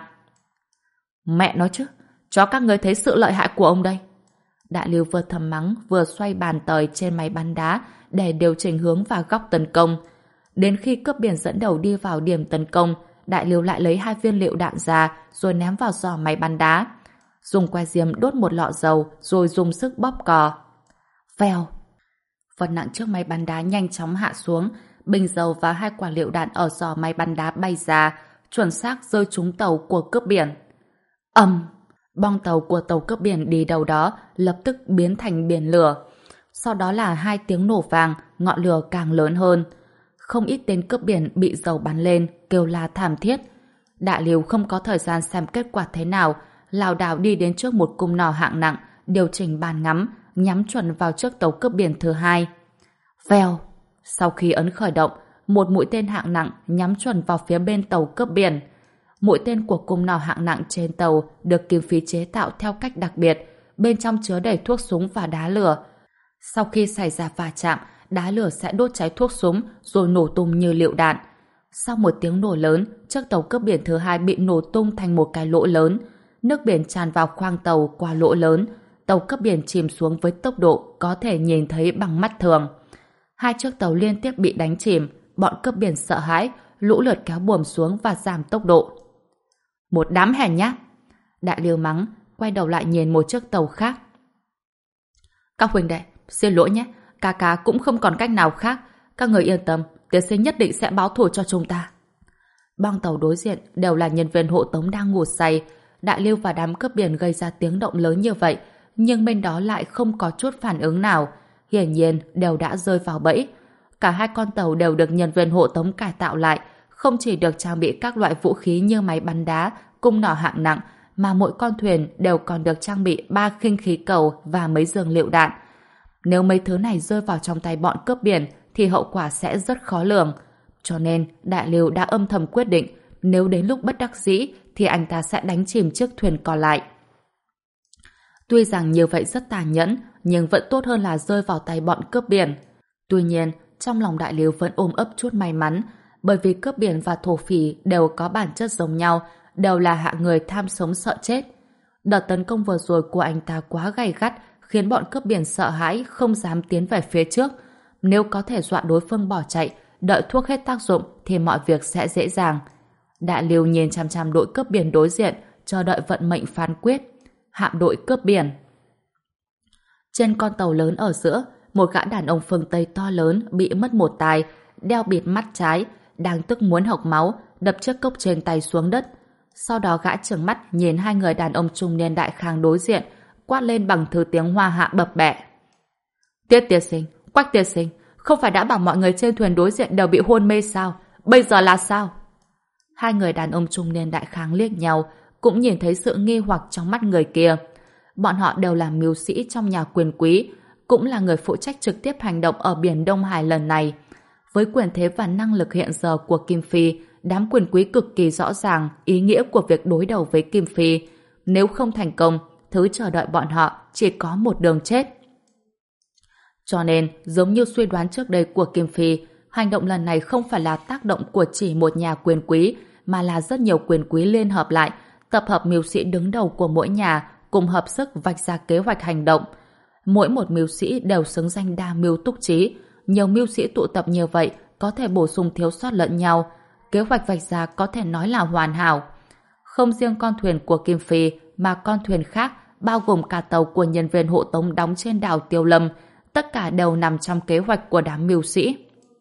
Mẹ nói chứ, cho các người thấy sự lợi hại của ông đây. Đại Liêu vừa thầm mắng vừa xoay bàn tời trên máy bắn đá để điều chỉnh hướng và góc tấn công. Đến khi cướp biển dẫn đầu đi vào điểm tấn công, Đại Liêu lại lấy hai viên lựu đạn ra rồi ném vào giỏ máy bắn đá. Dùng que diêm đốt một lọ dầu rồi dùng sức bóp cò. Vèo! Vật nặng trước máy bắn đá nhanh chóng hạ xuống. bình dầu và hai quả lựu đạn ở giò máy bắn đá bay ra, chuẩn xác rơi trúng tàu của cướp biển. Ầm! Bong tàu của tàu cướp biển đi đầu đó lập tức biến thành biển lửa. Sau đó là hai tiếng nổ vàng, ngọn lửa càng lớn hơn. Không ít tên cướp biển bị dầu bắn lên, kêu la thảm thiết. Đại Liêu không có thời gian xem kết quả thế nào, lảo đảo đi đến trước một cung nỏ hạng nặng, điều chỉnh bàn ngắm, nhắm chuẩn vào trước tàu cướp biển thứ hai. Vèo! Sau khi ấn khởi động, một mũi tên hạng nặng nhắm chuẩn vào phía bên tàu cướp biển. Mũi tên của cung nỏ hạng nặng trên tàu được Kim Phi chế tạo theo cách đặc biệt, bên trong chứa đầy thuốc súng và đá lửa. Sau khi xảy ra va chạm, đá lửa sẽ đốt cháy thuốc súng rồi nổ tung như lựu đạn. Sau một tiếng nổ lớn, chiếc tàu cướp biển thứ hai bị nổ tung thành một cái lỗ lớn. Nước biển tràn vào khoang tàu qua lỗ lớn. Tàu cướp biển chìm xuống với tốc độ có thể nhìn thấy bằng mắt thường. Hai chiếc tàu liên tiếp bị đánh chìm, bọn cướp biển sợ hãi, lũ lượt kéo buồm xuống và giảm tốc độ. Một đám hèn nhát! Đại Liêu mắng, quay đầu lại nhìn một chiếc tàu khác. Các huynh đệ, xin lỗi nhé, ca ca cũng không còn cách nào khác. Các người yên tâm, tiến sĩ nhất định sẽ báo thù cho chúng ta. Bong tàu đối diện đều là nhân viên hộ tống đang ngủ say. Đại Liêu và đám cướp biển gây ra tiếng động lớn như vậy, nhưng bên đó lại không có chút phản ứng nào. Hiển nhiên đều đã rơi vào bẫy. Cả hai con tàu đều được nhân viên hộ tống cải tạo lại, không chỉ được trang bị các loại vũ khí như máy bắn đá, cung nỏ hạng nặng, mà mỗi con thuyền đều còn được trang bị ba khinh khí cầu và mấy giường lựu đạn. Nếu mấy thứ này rơi vào trong tay bọn cướp biển thì hậu quả sẽ rất khó lường. Cho nên Đại Liêu đã âm thầm quyết định nếu đến lúc bất đắc dĩ thì anh ta sẽ đánh chìm chiếc thuyền còn lại. Tuy rằng như vậy rất tàn nhẫn, nhưng vẫn tốt hơn là rơi vào tay bọn cướp biển. Tuy nhiên, trong lòng Đại Liêu vẫn ôm ấp chút may mắn, bởi vì cướp biển và thổ phỉ đều có bản chất giống nhau, đều là hạng người tham sống sợ chết. Đợt tấn công vừa rồi của anh ta quá gay gắt, khiến bọn cướp biển sợ hãi không dám tiến về phía trước. Nếu có thể dọa đối phương bỏ chạy, đợi thuốc hết tác dụng thì mọi việc sẽ dễ dàng. Đại Liêu nhìn chằm chằm đội cướp biển đối diện, chờ đợi vận mệnh phán quyết. Hạm đội cướp biển. Trên con tàu lớn ở giữa, một gã đàn ông phương Tây to lớn bị mất một tai, đeo bịt mắt trái, đang tức muốn hộc máu, đập chiếc cốc trên tay xuống đất. Sau đó gã trừng mắt nhìn hai người đàn ông trung niên đại khang đối diện, quát lên bằng thứ tiếng Hoa hạ bập bẹ. Tiết tiên sinh, Quách tiên sinh, không phải đã bảo mọi người trên thuyền đối diện đều bị hôn mê sao? Bây giờ là sao? Hai người đàn ông trung niên đại khang liếc nhau, cũng nhìn thấy sự nghi hoặc trong mắt người kia. Bọn họ đều là mưu sĩ trong nhà quyền quý, cũng là người phụ trách trực tiếp hành động ở biển Đông Hải lần này. Với quyền thế và năng lực hiện giờ của Kim Phi, đám quyền quý cực kỳ rõ ràng ý nghĩa của việc đối đầu với Kim Phi. Nếu không thành công, thứ chờ đợi bọn họ chỉ có một đường chết. Cho nên, giống như suy đoán trước đây của Kim Phi, hành động lần này không phải là tác động của chỉ một nhà quyền quý, mà là rất nhiều quyền quý liên hợp lại, tập hợp mưu sĩ đứng đầu của mỗi nhà, cùng hợp sức vạch ra kế hoạch hành động. Mỗi một mưu sĩ đều xứng danh đa mưu túc trí. Nhiều mưu sĩ tụ tập như vậy có thể bổ sung thiếu sót lẫn nhau. Kế hoạch vạch ra có thể nói là hoàn hảo. Không riêng con thuyền của Kim Phi mà con thuyền khác, bao gồm cả tàu của nhân viên hộ tống đóng trên đảo Tiêu Lâm, tất cả đều nằm trong kế hoạch của đám mưu sĩ.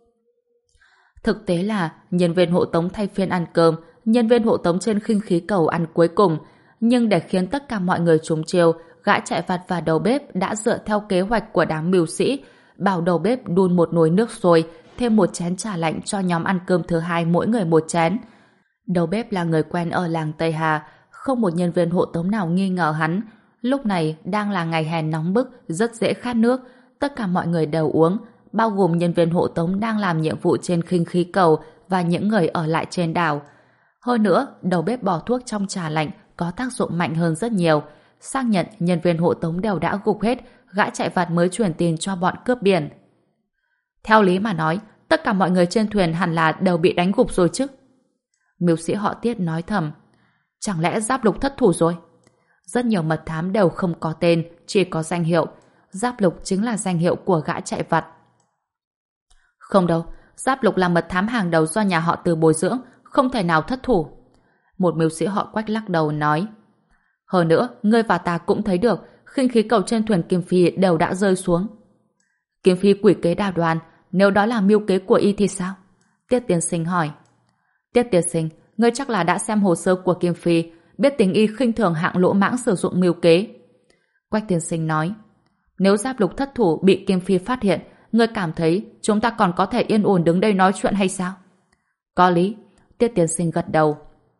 Thực tế là nhân viên hộ tống thay phiên ăn cơm, nhân viên hộ tống trên khinh khí cầu ăn cuối cùng. Nhưng để khiến tất cả mọi người trúng chiêu, gã chạy vặt và đầu bếp đã dựa theo kế hoạch của đám mưu sĩ, bảo đầu bếp đun một nồi nước sôi, thêm một chén trà lạnh cho nhóm ăn cơm thứ hai mỗi người một chén. Đầu bếp là người quen ở làng Tây Hà, không một nhân viên hộ tống nào nghi ngờ hắn. Lúc này đang là ngày hè nóng bức, rất dễ khát nước, tất cả mọi người đều uống, bao gồm nhân viên hộ tống đang làm nhiệm vụ trên khinh khí cầu và những người ở lại trên đảo. Hơn nữa, đầu bếp bỏ thuốc trong trà lạnh có tác dụng mạnh hơn rất nhiều. Xác nhận nhân viên hộ tống đều đã gục hết, gã chạy vặt mới truyền tin cho bọn cướp biển. Theo lý mà nói, tất cả mọi người trên thuyền hẳn là đều bị đánh gục rồi chứ. Mưu sĩ họ Tiết nói thầm. Chẳng lẽ Giáp Lục thất thủ rồi? Rất nhiều mật thám đều không có tên, chỉ có danh hiệu. Giáp Lục chính là danh hiệu của gã chạy vặt. Không đâu, Giáp Lục là mật thám hàng đầu do nhà họ Từ bồi dưỡng, không thể nào thất thủ. Một mưu sĩ họ Quách lắc đầu nói. Hơn nữa, ngươi và ta cũng thấy được, khinh khí cầu trên thuyền Kim Phi đều đã rơi xuống. Kim Phi quỷ kế đa đoan, Nếu đó là mưu kế của y thì sao? Tiết tiên sinh hỏi. Tiết tiên sinh, ngươi chắc là đã xem hồ sơ của Kim Phi, biết tình y khinh thường hạng lỗ mãng sử dụng mưu kế. Quách tiên sinh nói. Nếu Giáp Lục thất thủ bị Kim Phi phát hiện, ngươi cảm thấy chúng ta còn có thể yên ổn đứng đây nói chuyện hay sao? Có lý. Tiết tiên sinh gật đầu.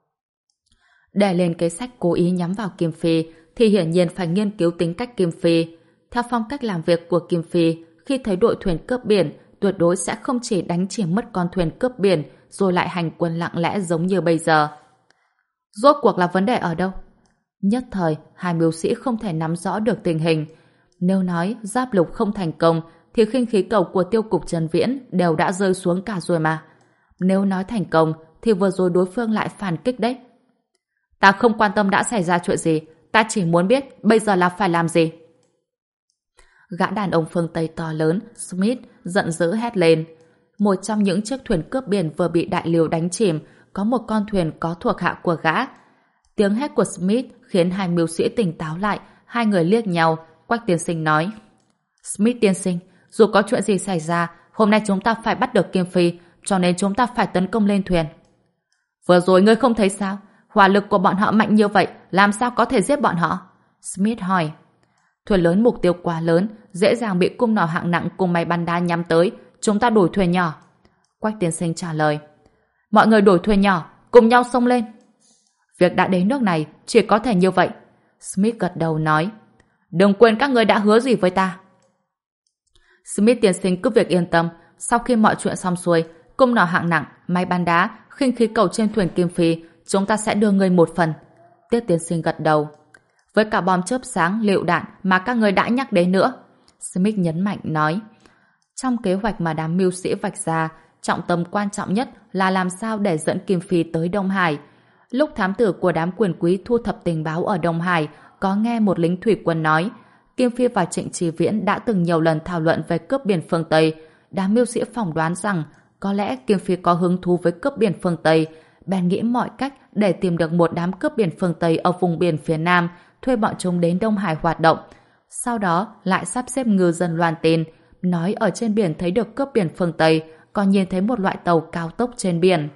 Để lên kế sách cố ý nhắm vào Kim Phi thì hiển nhiên phải nghiên cứu tính cách Kim Phi. Theo phong cách làm việc của Kim Phi, khi thấy đội thuyền cướp biển, tuyệt đối sẽ không chỉ đánh chìm mất con thuyền cướp biển rồi lại hành quân lặng lẽ giống như bây giờ. Rốt cuộc là vấn đề ở đâu? Nhất thời, hai mưu sĩ không thể nắm rõ được tình hình. Nếu nói Giáp Lục không thành công thì khinh khí cầu của tiêu cục Trần Viễn đều đã rơi xuống cả rồi mà. Nếu nói thành công thì vừa rồi đối phương lại phản kích đấy. Ta không quan tâm đã xảy ra chuyện gì, ta chỉ muốn biết bây giờ là phải làm gì. Gã đàn ông phương Tây to lớn, Smith, giận dữ hét lên. Một trong những chiếc thuyền cướp biển vừa bị đại liều đánh chìm, có một con thuyền có thuộc hạ của gã. Tiếng hét của Smith khiến hai mưu sĩ tỉnh táo lại, hai người liếc nhau. Quách tiên sinh nói. Smith tiên sinh, dù có chuyện gì xảy ra, hôm nay chúng ta phải bắt được Kim Phi, cho nên chúng ta phải tấn công lên thuyền. Vừa rồi ngươi không thấy sao? Hỏa lực của bọn họ mạnh như vậy, làm sao có thể giết bọn họ? Smith hỏi. Thuyền lớn mục tiêu quá lớn, dễ dàng bị cung nỏ hạng nặng cùng máy bắn đá nhắm tới, chúng ta đổi thuyền nhỏ. Quách tiên sinh trả lời. Mọi người đổi thuyền nhỏ, cùng nhau xông lên. Việc đã đến nước này, chỉ có thể như vậy. Smith gật đầu nói. Đừng quên các ngươi đã hứa gì với ta. Smith tiên sinh cứ việc yên tâm, sau khi mọi chuyện xong xuôi, cung nỏ hạng nặng, máy bắn đá, khinh khí cầu trên thuyền Kim Phi, chúng ta sẽ đưa ngươi một phần. Tiết tiên sinh gật đầu. Với cả bom chớp sáng, lựu đạn mà các ngươi đã nhắc đến nữa. Smith nhấn mạnh nói. Trong kế hoạch mà đám mưu sĩ vạch ra, trọng tâm quan trọng nhất là làm sao để dẫn Kim Phi tới Đông Hải. Lúc thám tử của đám quyền quý thu thập tình báo ở Đông Hải, có nghe một lính thủy quân nói Kim Phi và Trịnh Chí Viễn đã từng nhiều lần thảo luận về cướp biển phương Tây. Đám mưu sĩ phỏng đoán rằng có lẽ Kim Phi có hứng thú với cướp biển phương Tây, bèn nghĩ mọi cách để tìm được một đám cướp biển phương Tây ở vùng biển phía Nam, thuê bọn chúng đến Đông Hải hoạt động. Sau đó lại sắp xếp ngư dân loan tin, nói ở trên biển thấy được cướp biển phương Tây, còn nhìn thấy một loại tàu cao tốc trên biển.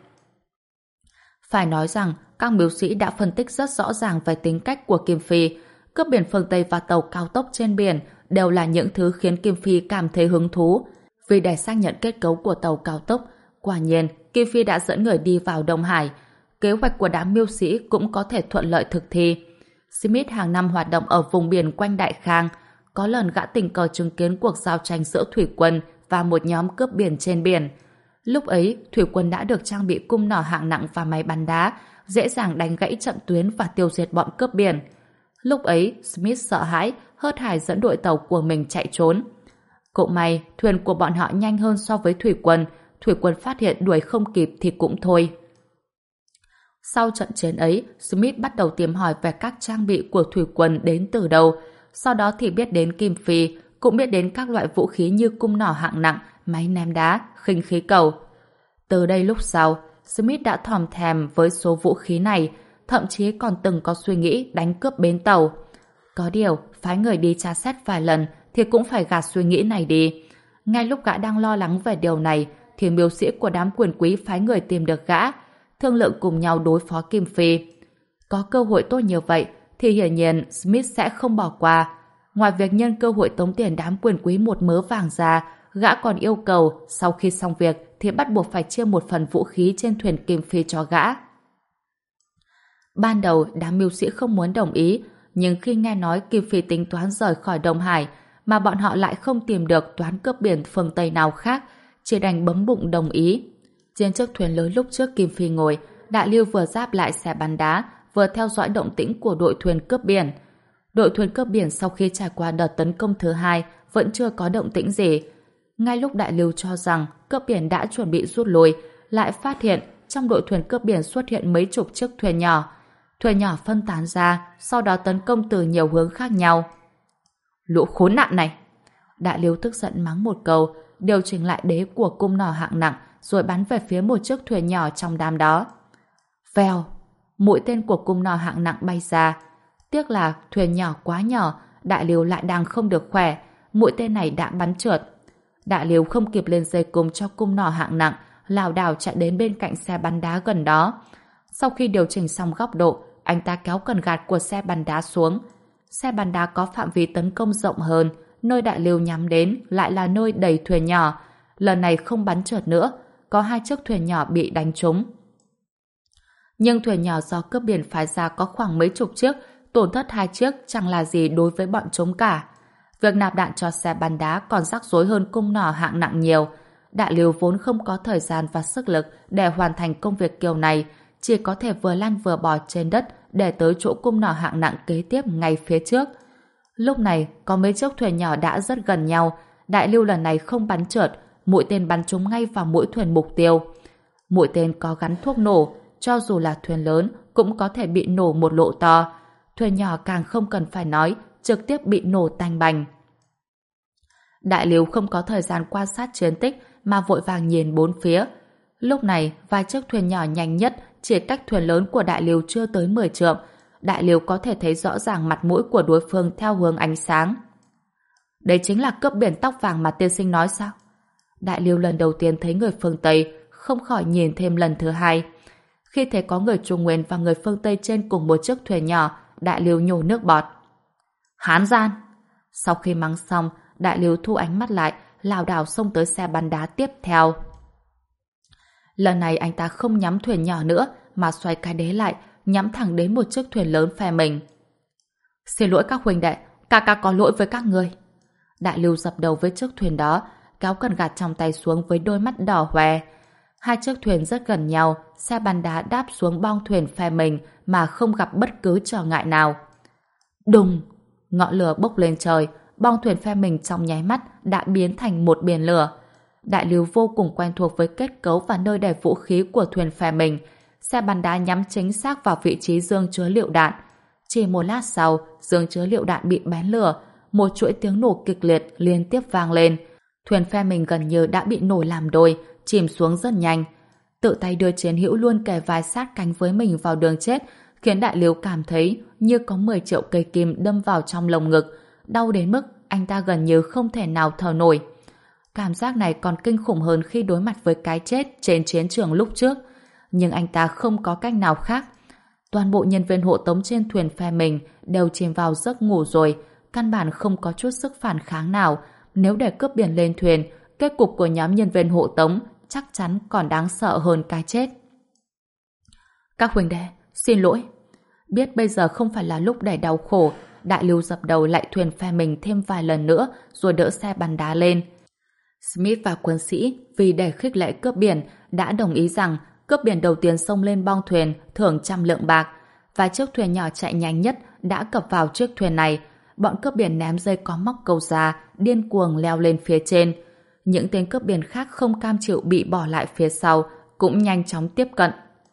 Phải nói rằng các mưu sĩ đã phân tích rất rõ ràng về tính cách của Kim Phi. Cướp biển phương Tây và tàu cao tốc trên biển đều là những thứ khiến Kim Phi cảm thấy hứng thú. Vì để xác nhận kết cấu của tàu cao tốc, quả nhiên Kim Phi đã dẫn người đi vào Đông Hải. Kế hoạch của đám mưu sĩ cũng có thể thuận lợi thực thi. Smith hàng năm hoạt động ở vùng biển quanh Đại Khang. Có lần gã tình cờ chứng kiến cuộc giao tranh giữa thủy quân và một nhóm cướp biển trên biển. Lúc ấy, thủy quân đã được trang bị cung nỏ hạng nặng và máy bắn đá, dễ dàng đánh gãy trận tuyến và tiêu diệt bọn cướp biển. Lúc ấy, Smith sợ hãi, hớt hải dẫn đội tàu của mình chạy trốn. Cũng may, thuyền của bọn họ nhanh hơn so với thủy quân. Thủy quân phát hiện đuổi không kịp thì cũng thôi. Sau trận chiến ấy, Smith bắt đầu tìm hỏi về các trang bị của thủy quân đến từ đâu. Sau đó thì biết đến Kim Phi, cũng biết đến các loại vũ khí như cung nỏ hạng nặng, máy ném đá, khinh khí cầu. Từ đây lúc sau, Smith đã thòm thèm với số vũ khí này, thậm chí còn từng có suy nghĩ đánh cướp bến tàu. Có điều, phái người đi tra xét vài lần thì cũng phải gạt suy nghĩ này đi. Ngay lúc gã đang lo lắng về điều này, thì mưu sĩ của đám quyền quý phái người tìm được gã, thương lượng cùng nhau đối phó Kim Phi. Có cơ hội tốt như vậy, thì hiển nhiên Smith sẽ không bỏ qua. Ngoài việc nhân cơ hội tống tiền đám quyền quý một mớ vàng ra, gã còn yêu cầu sau khi xong việc thì bắt buộc phải chia một phần vũ khí trên thuyền Kim Phi cho gã. Ban đầu đám mưu sĩ không muốn đồng ý, nhưng khi nghe nói Kim Phi tính toán rời khỏi Đông Hải mà bọn họ lại không tìm được toán cướp biển phương Tây nào khác, chỉ đành bấm bụng đồng ý. Trên chiếc thuyền lớn lúc trước Kim Phi ngồi, Đại Lưu vừa giáp lại xe bắn đá, vừa theo dõi động tĩnh của đội thuyền cướp biển. Đội thuyền cướp biển sau khi trải qua đợt tấn công thứ hai vẫn chưa có động tĩnh gì. Ngay lúc Đại Lưu cho rằng cướp biển đã chuẩn bị rút lui, lại phát hiện trong đội thuyền cướp biển xuất hiện mấy chục chiếc thuyền nhỏ. Thuyền nhỏ phân tán ra, sau đó tấn công từ nhiều hướng khác nhau. Lũ khốn nạn này! Đại Lưu tức giận mắng một câu, điều chỉnh lại đế của cung nỏ hạng nặng, rồi bắn về phía một chiếc thuyền nhỏ trong đám đó. Vèo! Mũi tên của cung nỏ hạng nặng bay ra. Tiếc là thuyền nhỏ quá nhỏ, Đại Lưu lại đang không được khỏe, mũi tên này đã bắn trượt. Đại Liêu không kịp lên dây cung cho cung nỏ hạng nặng, lảo đảo chạy đến bên cạnh xe bắn đá gần đó. Sau khi điều chỉnh xong góc độ, anh ta kéo cần gạt của xe bắn đá xuống. Xe bắn đá có phạm vi tấn công rộng hơn, nơi Đại Liêu nhắm đến lại là nơi đầy thuyền nhỏ. Lần này không bắn trượt nữa, có hai chiếc thuyền nhỏ bị đánh trúng. Nhưng thuyền nhỏ do cướp biển phái ra có khoảng mấy chục chiếc, tổn thất hai chiếc chẳng là gì đối với bọn chúng cả. Việc nạp đạn cho xe bắn đá còn rắc rối hơn cung nỏ hạng nặng nhiều. Đại Liêu vốn không có thời gian và sức lực để hoàn thành công việc kiểu này, chỉ có thể vừa lăn vừa bò trên đất để tới chỗ cung nỏ hạng nặng kế tiếp ngay phía trước. Lúc này, có mấy chiếc thuyền nhỏ đã rất gần nhau. Đại Liêu lần này không bắn trượt, mũi tên bắn trúng ngay vào mũi thuyền mục tiêu. Mũi tên có gắn thuốc nổ, cho dù là thuyền lớn cũng có thể bị nổ một lỗ to. Thuyền nhỏ càng không cần phải nói, trực tiếp bị nổ tanh bành. Đại Liêu không có thời gian quan sát chiến tích mà vội vàng nhìn bốn phía. Lúc này, vài chiếc thuyền nhỏ nhanh nhất chỉ cách thuyền lớn của Đại Liêu chưa tới mười trượng. Đại Liêu có thể thấy rõ ràng mặt mũi của đối phương theo hướng ánh sáng. Đây chính là cướp biển tóc vàng mà tiên sinh nói sao? Đại Liêu lần đầu tiên thấy người phương Tây, không khỏi nhìn thêm lần thứ hai. Khi thấy có người Trung Nguyên và người phương Tây trên cùng một chiếc thuyền nhỏ, Đại Liêu nhổ nước bọt. Hán gian! Sau khi mắng xong, Đại Liêu thu ánh mắt lại, lảo đảo xông tới xe bắn đá tiếp theo. Lần này anh ta không nhắm thuyền nhỏ nữa, mà xoay cái đế lại, nhắm thẳng đến một chiếc thuyền lớn phe mình. Xin lỗi các huynh đệ, ca ca có lỗi với các người. Đại Liêu dập đầu với chiếc thuyền đó, kéo cần gạt trong tay xuống với đôi mắt đỏ hoe. Hai chiếc thuyền rất gần nhau, xe bắn đá đáp xuống bong thuyền phe mình mà không gặp bất cứ trở ngại nào. Đùng! Ngọn lửa bốc lên trời, bong thuyền phe mình trong nháy mắt đã biến thành một biển lửa. Đại Liêu vô cùng quen thuộc với kết cấu và nơi để vũ khí của thuyền phe mình. Xe bắn đá nhắm chính xác vào vị trí dương chứa liệu đạn. Chỉ một lát sau, dương chứa liệu đạn bị bén lửa, một chuỗi tiếng nổ kịch liệt liên tiếp vang lên. Thuyền phe mình gần như đã bị nổ làm đôi, chìm xuống rất nhanh. Tự tay đưa chiến hữu luôn kề vai sát cánh với mình vào đường chết, khiến Đại Liêu cảm thấy như có mười triệu cây kim đâm vào trong lồng ngực, đau đến mức anh ta gần như không thể nào thở nổi. Cảm giác này còn kinh khủng hơn khi đối mặt với cái chết trên chiến trường lúc trước. Nhưng anh ta không có cách nào khác. Toàn bộ nhân viên hộ tống trên thuyền phe mình đều chìm vào giấc ngủ rồi, căn bản không có chút sức phản kháng nào. Nếu để cướp biển lên thuyền, kết cục của nhóm nhân viên hộ tống chắc chắn còn đáng sợ hơn cái chết. Các huynh đệ, xin lỗi. Biết bây giờ không phải là lúc để đau khổ, Đại Liêu dập đầu lại thuyền phe mình thêm vài lần nữa rồi đỡ xe bắn đá lên. Smith và quân sĩ vì để khích lệ cướp biển đã đồng ý rằng cướp biển đầu tiên xông lên bong thuyền thưởng trăm lượng bạc, và chiếc thuyền nhỏ chạy nhanh nhất đã cập vào chiếc thuyền này. Bọn cướp biển ném dây có móc câu ra, điên cuồng leo lên phía trên. Những tên cướp biển khác không cam chịu bị bỏ lại phía sau cũng nhanh chóng tiếp cận.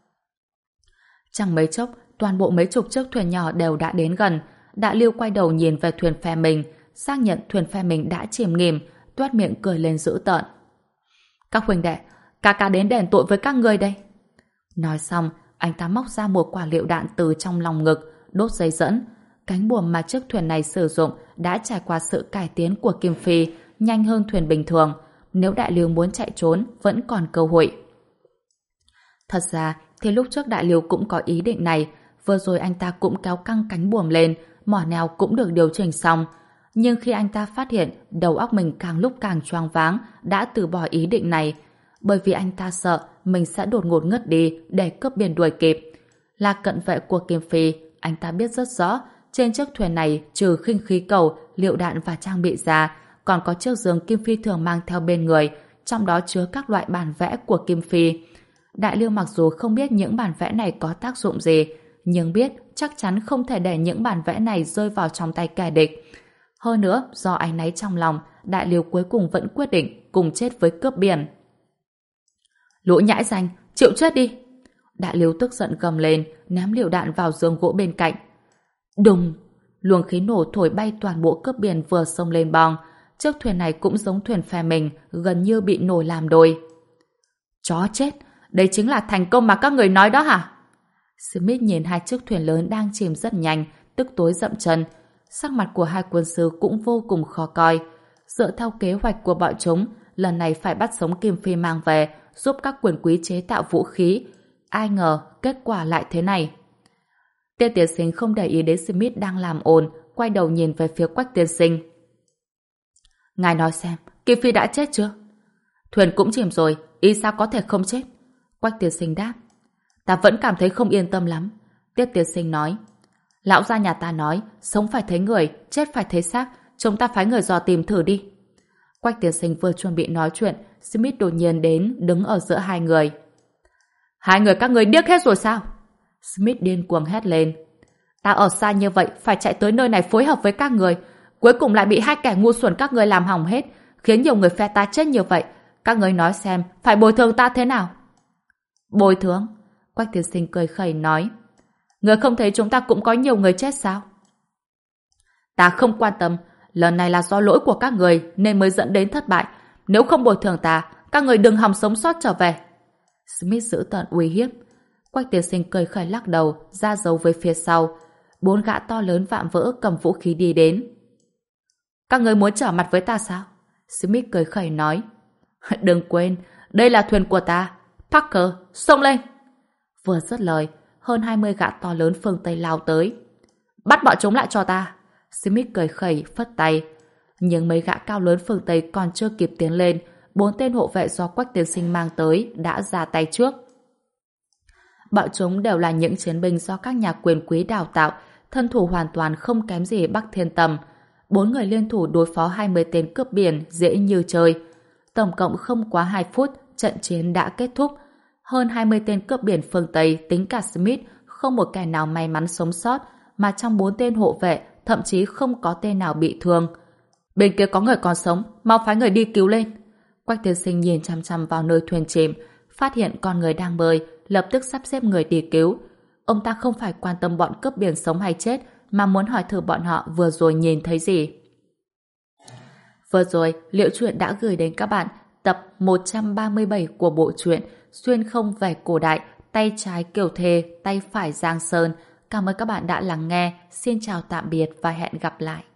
Chẳng mấy chốc, toàn bộ mấy chục chiếc thuyền nhỏ đều đã đến gần. Đại Liêu quay đầu nhìn về thuyền phe mình, xác nhận thuyền phe mình đã chìm nghỉm, toét miệng cười lên dữ tợn. Các huynh đệ, ca ca đến đền tội với các ngươi đây. Nói xong, anh ta móc ra một quả lựu đạn từ trong lòng ngực, đốt dây dẫn. Cánh buồm mà chiếc thuyền này sử dụng đã trải qua sự cải tiến của Kim Phi, nhanh hơn thuyền bình thường. Nếu Đại Liêu muốn chạy trốn, vẫn còn cơ hội. Thật ra, thì lúc trước Đại Liêu cũng có ý định này. Vừa rồi anh ta cũng kéo căng cánh buồm lên, mỏ neo cũng được điều chỉnh xong. Nhưng khi anh ta phát hiện đầu óc mình càng lúc càng choáng váng, đã từ bỏ ý định này. Bởi vì anh ta sợ mình sẽ đột ngột ngất đi để cướp biển đuổi kịp. Là cận vệ của Kim Phi, anh ta biết rất rõ trên chiếc thuyền này trừ khinh khí cầu, lựu đạn và trang bị ra, còn có chiếc giường Kim Phi thường mang theo bên người, trong đó chứa các loại bản vẽ của Kim Phi. Đại Liêu mặc dù không biết những bản vẽ này có tác dụng gì, nhưng biết chắc chắn không thể để những bản vẽ này rơi vào trong tay kẻ địch. Hơn nữa, do áy náy trong lòng, Đại Liêu cuối cùng vẫn quyết định cùng chết với cướp biển. Lũ nhãi danh, chịu chết đi! Đại Liêu tức giận gầm lên, ném lựu đạn vào giường gỗ bên cạnh. Đùng! Luồng khí nổ thổi bay toàn bộ cướp biển vừa xông lên bong. Chiếc thuyền này cũng giống thuyền phe mình, gần như bị nổ làm đôi. Chó chết! Đây chính là thành công mà các người nói đó hả? Smith nhìn hai chiếc thuyền lớn đang chìm rất nhanh, tức tối dậm chân. Sắc mặt của hai quân sư cũng vô cùng khó coi. Dựa theo kế hoạch của bọn chúng, lần này phải bắt sống Kim Phi mang về, giúp các quyền quý chế tạo vũ khí. Ai ngờ, kết quả lại thế này. Tiết tiên sinh không để ý đến Smith đang làm ồn, quay đầu nhìn về phía Quách tiên sinh. Ngài nói xem, Kim Phi đã chết chưa? Thuyền cũng chìm rồi, ý sao có thể không chết? Quách tiên sinh đáp. Ta vẫn cảm thấy không yên tâm lắm. Tiết tiên sinh nói. Lão gia nhà ta nói, sống phải thấy người, chết phải thấy xác, chúng ta phái người dò tìm thử đi. Quách tiên sinh vừa chuẩn bị nói chuyện, Smith đột nhiên đến, đứng ở giữa hai người. Hai người các người điếc hết rồi sao? Smith điên cuồng hét lên. Ta ở xa như vậy, phải chạy tới nơi này phối hợp với các người, cuối cùng lại bị hai kẻ ngu xuẩn các người làm hỏng hết, khiến nhiều người phe ta chết như vậy. Các người nói xem, phải bồi thường ta thế nào? Bồi thường? Quách tiên sinh cười khẩy nói. Người không thấy chúng ta cũng có nhiều người chết sao? Ta không quan tâm, lần này là do lỗi của các người nên mới dẫn đến thất bại. Nếu không bồi thường ta, các người đừng hòng sống sót trở về. Smith giữ tợn uy hiếp. Quách tiên sinh cười khẩy lắc đầu, ra dấu với phía sau. Bốn gã to lớn vạm vỡ cầm vũ khí đi đến. Các người muốn trở mặt với ta sao? Smith cười khẩy nói. Đừng quên, đây là thuyền của ta. Parker, xông lên! Vừa dứt lời, hơn hai mươi gã to lớn phương Tây lao tới. Bắt bọn chúng lại cho ta! Smith cười khẩy, phất tay. Nhưng mấy gã cao lớn phương Tây còn chưa kịp tiến lên, bốn tên hộ vệ do Quách tiên sinh mang tới đã ra tay trước. Bọn chúng đều là những chiến binh do các nhà quyền quý đào tạo, thân thủ hoàn toàn không kém gì Bắc Thiên Tầm. Bốn người liên thủ đối phó hai mươi tên cướp biển dễ như chơi. Tổng cộng không quá hai phút, trận chiến đã kết thúc. Hơn hai mươi tên cướp biển phương Tây, tính cả Smith, không một kẻ nào may mắn sống sót, mà trong bốn tên hộ vệ, thậm chí không có tên nào bị thương. Bên kia có người còn sống, mau phái người đi cứu lên. Quách tiên sinh nhìn chăm chăm vào nơi thuyền chìm, phát hiện con người đang bơi, lập tức sắp xếp người đi cứu. Ông ta không phải quan tâm bọn cướp biển sống hay chết, mà muốn hỏi thử bọn họ vừa rồi nhìn thấy gì. Vừa rồi, Liệu Truyện đã gửi đến các bạn tập một trăm ba mươi bảy của bộ truyện Xuyên không về cổ đại, tay trái Kiều Thê, tay phải Giang Sơn. Cảm ơn các bạn đã lắng nghe. Xin chào tạm biệt và hẹn gặp lại.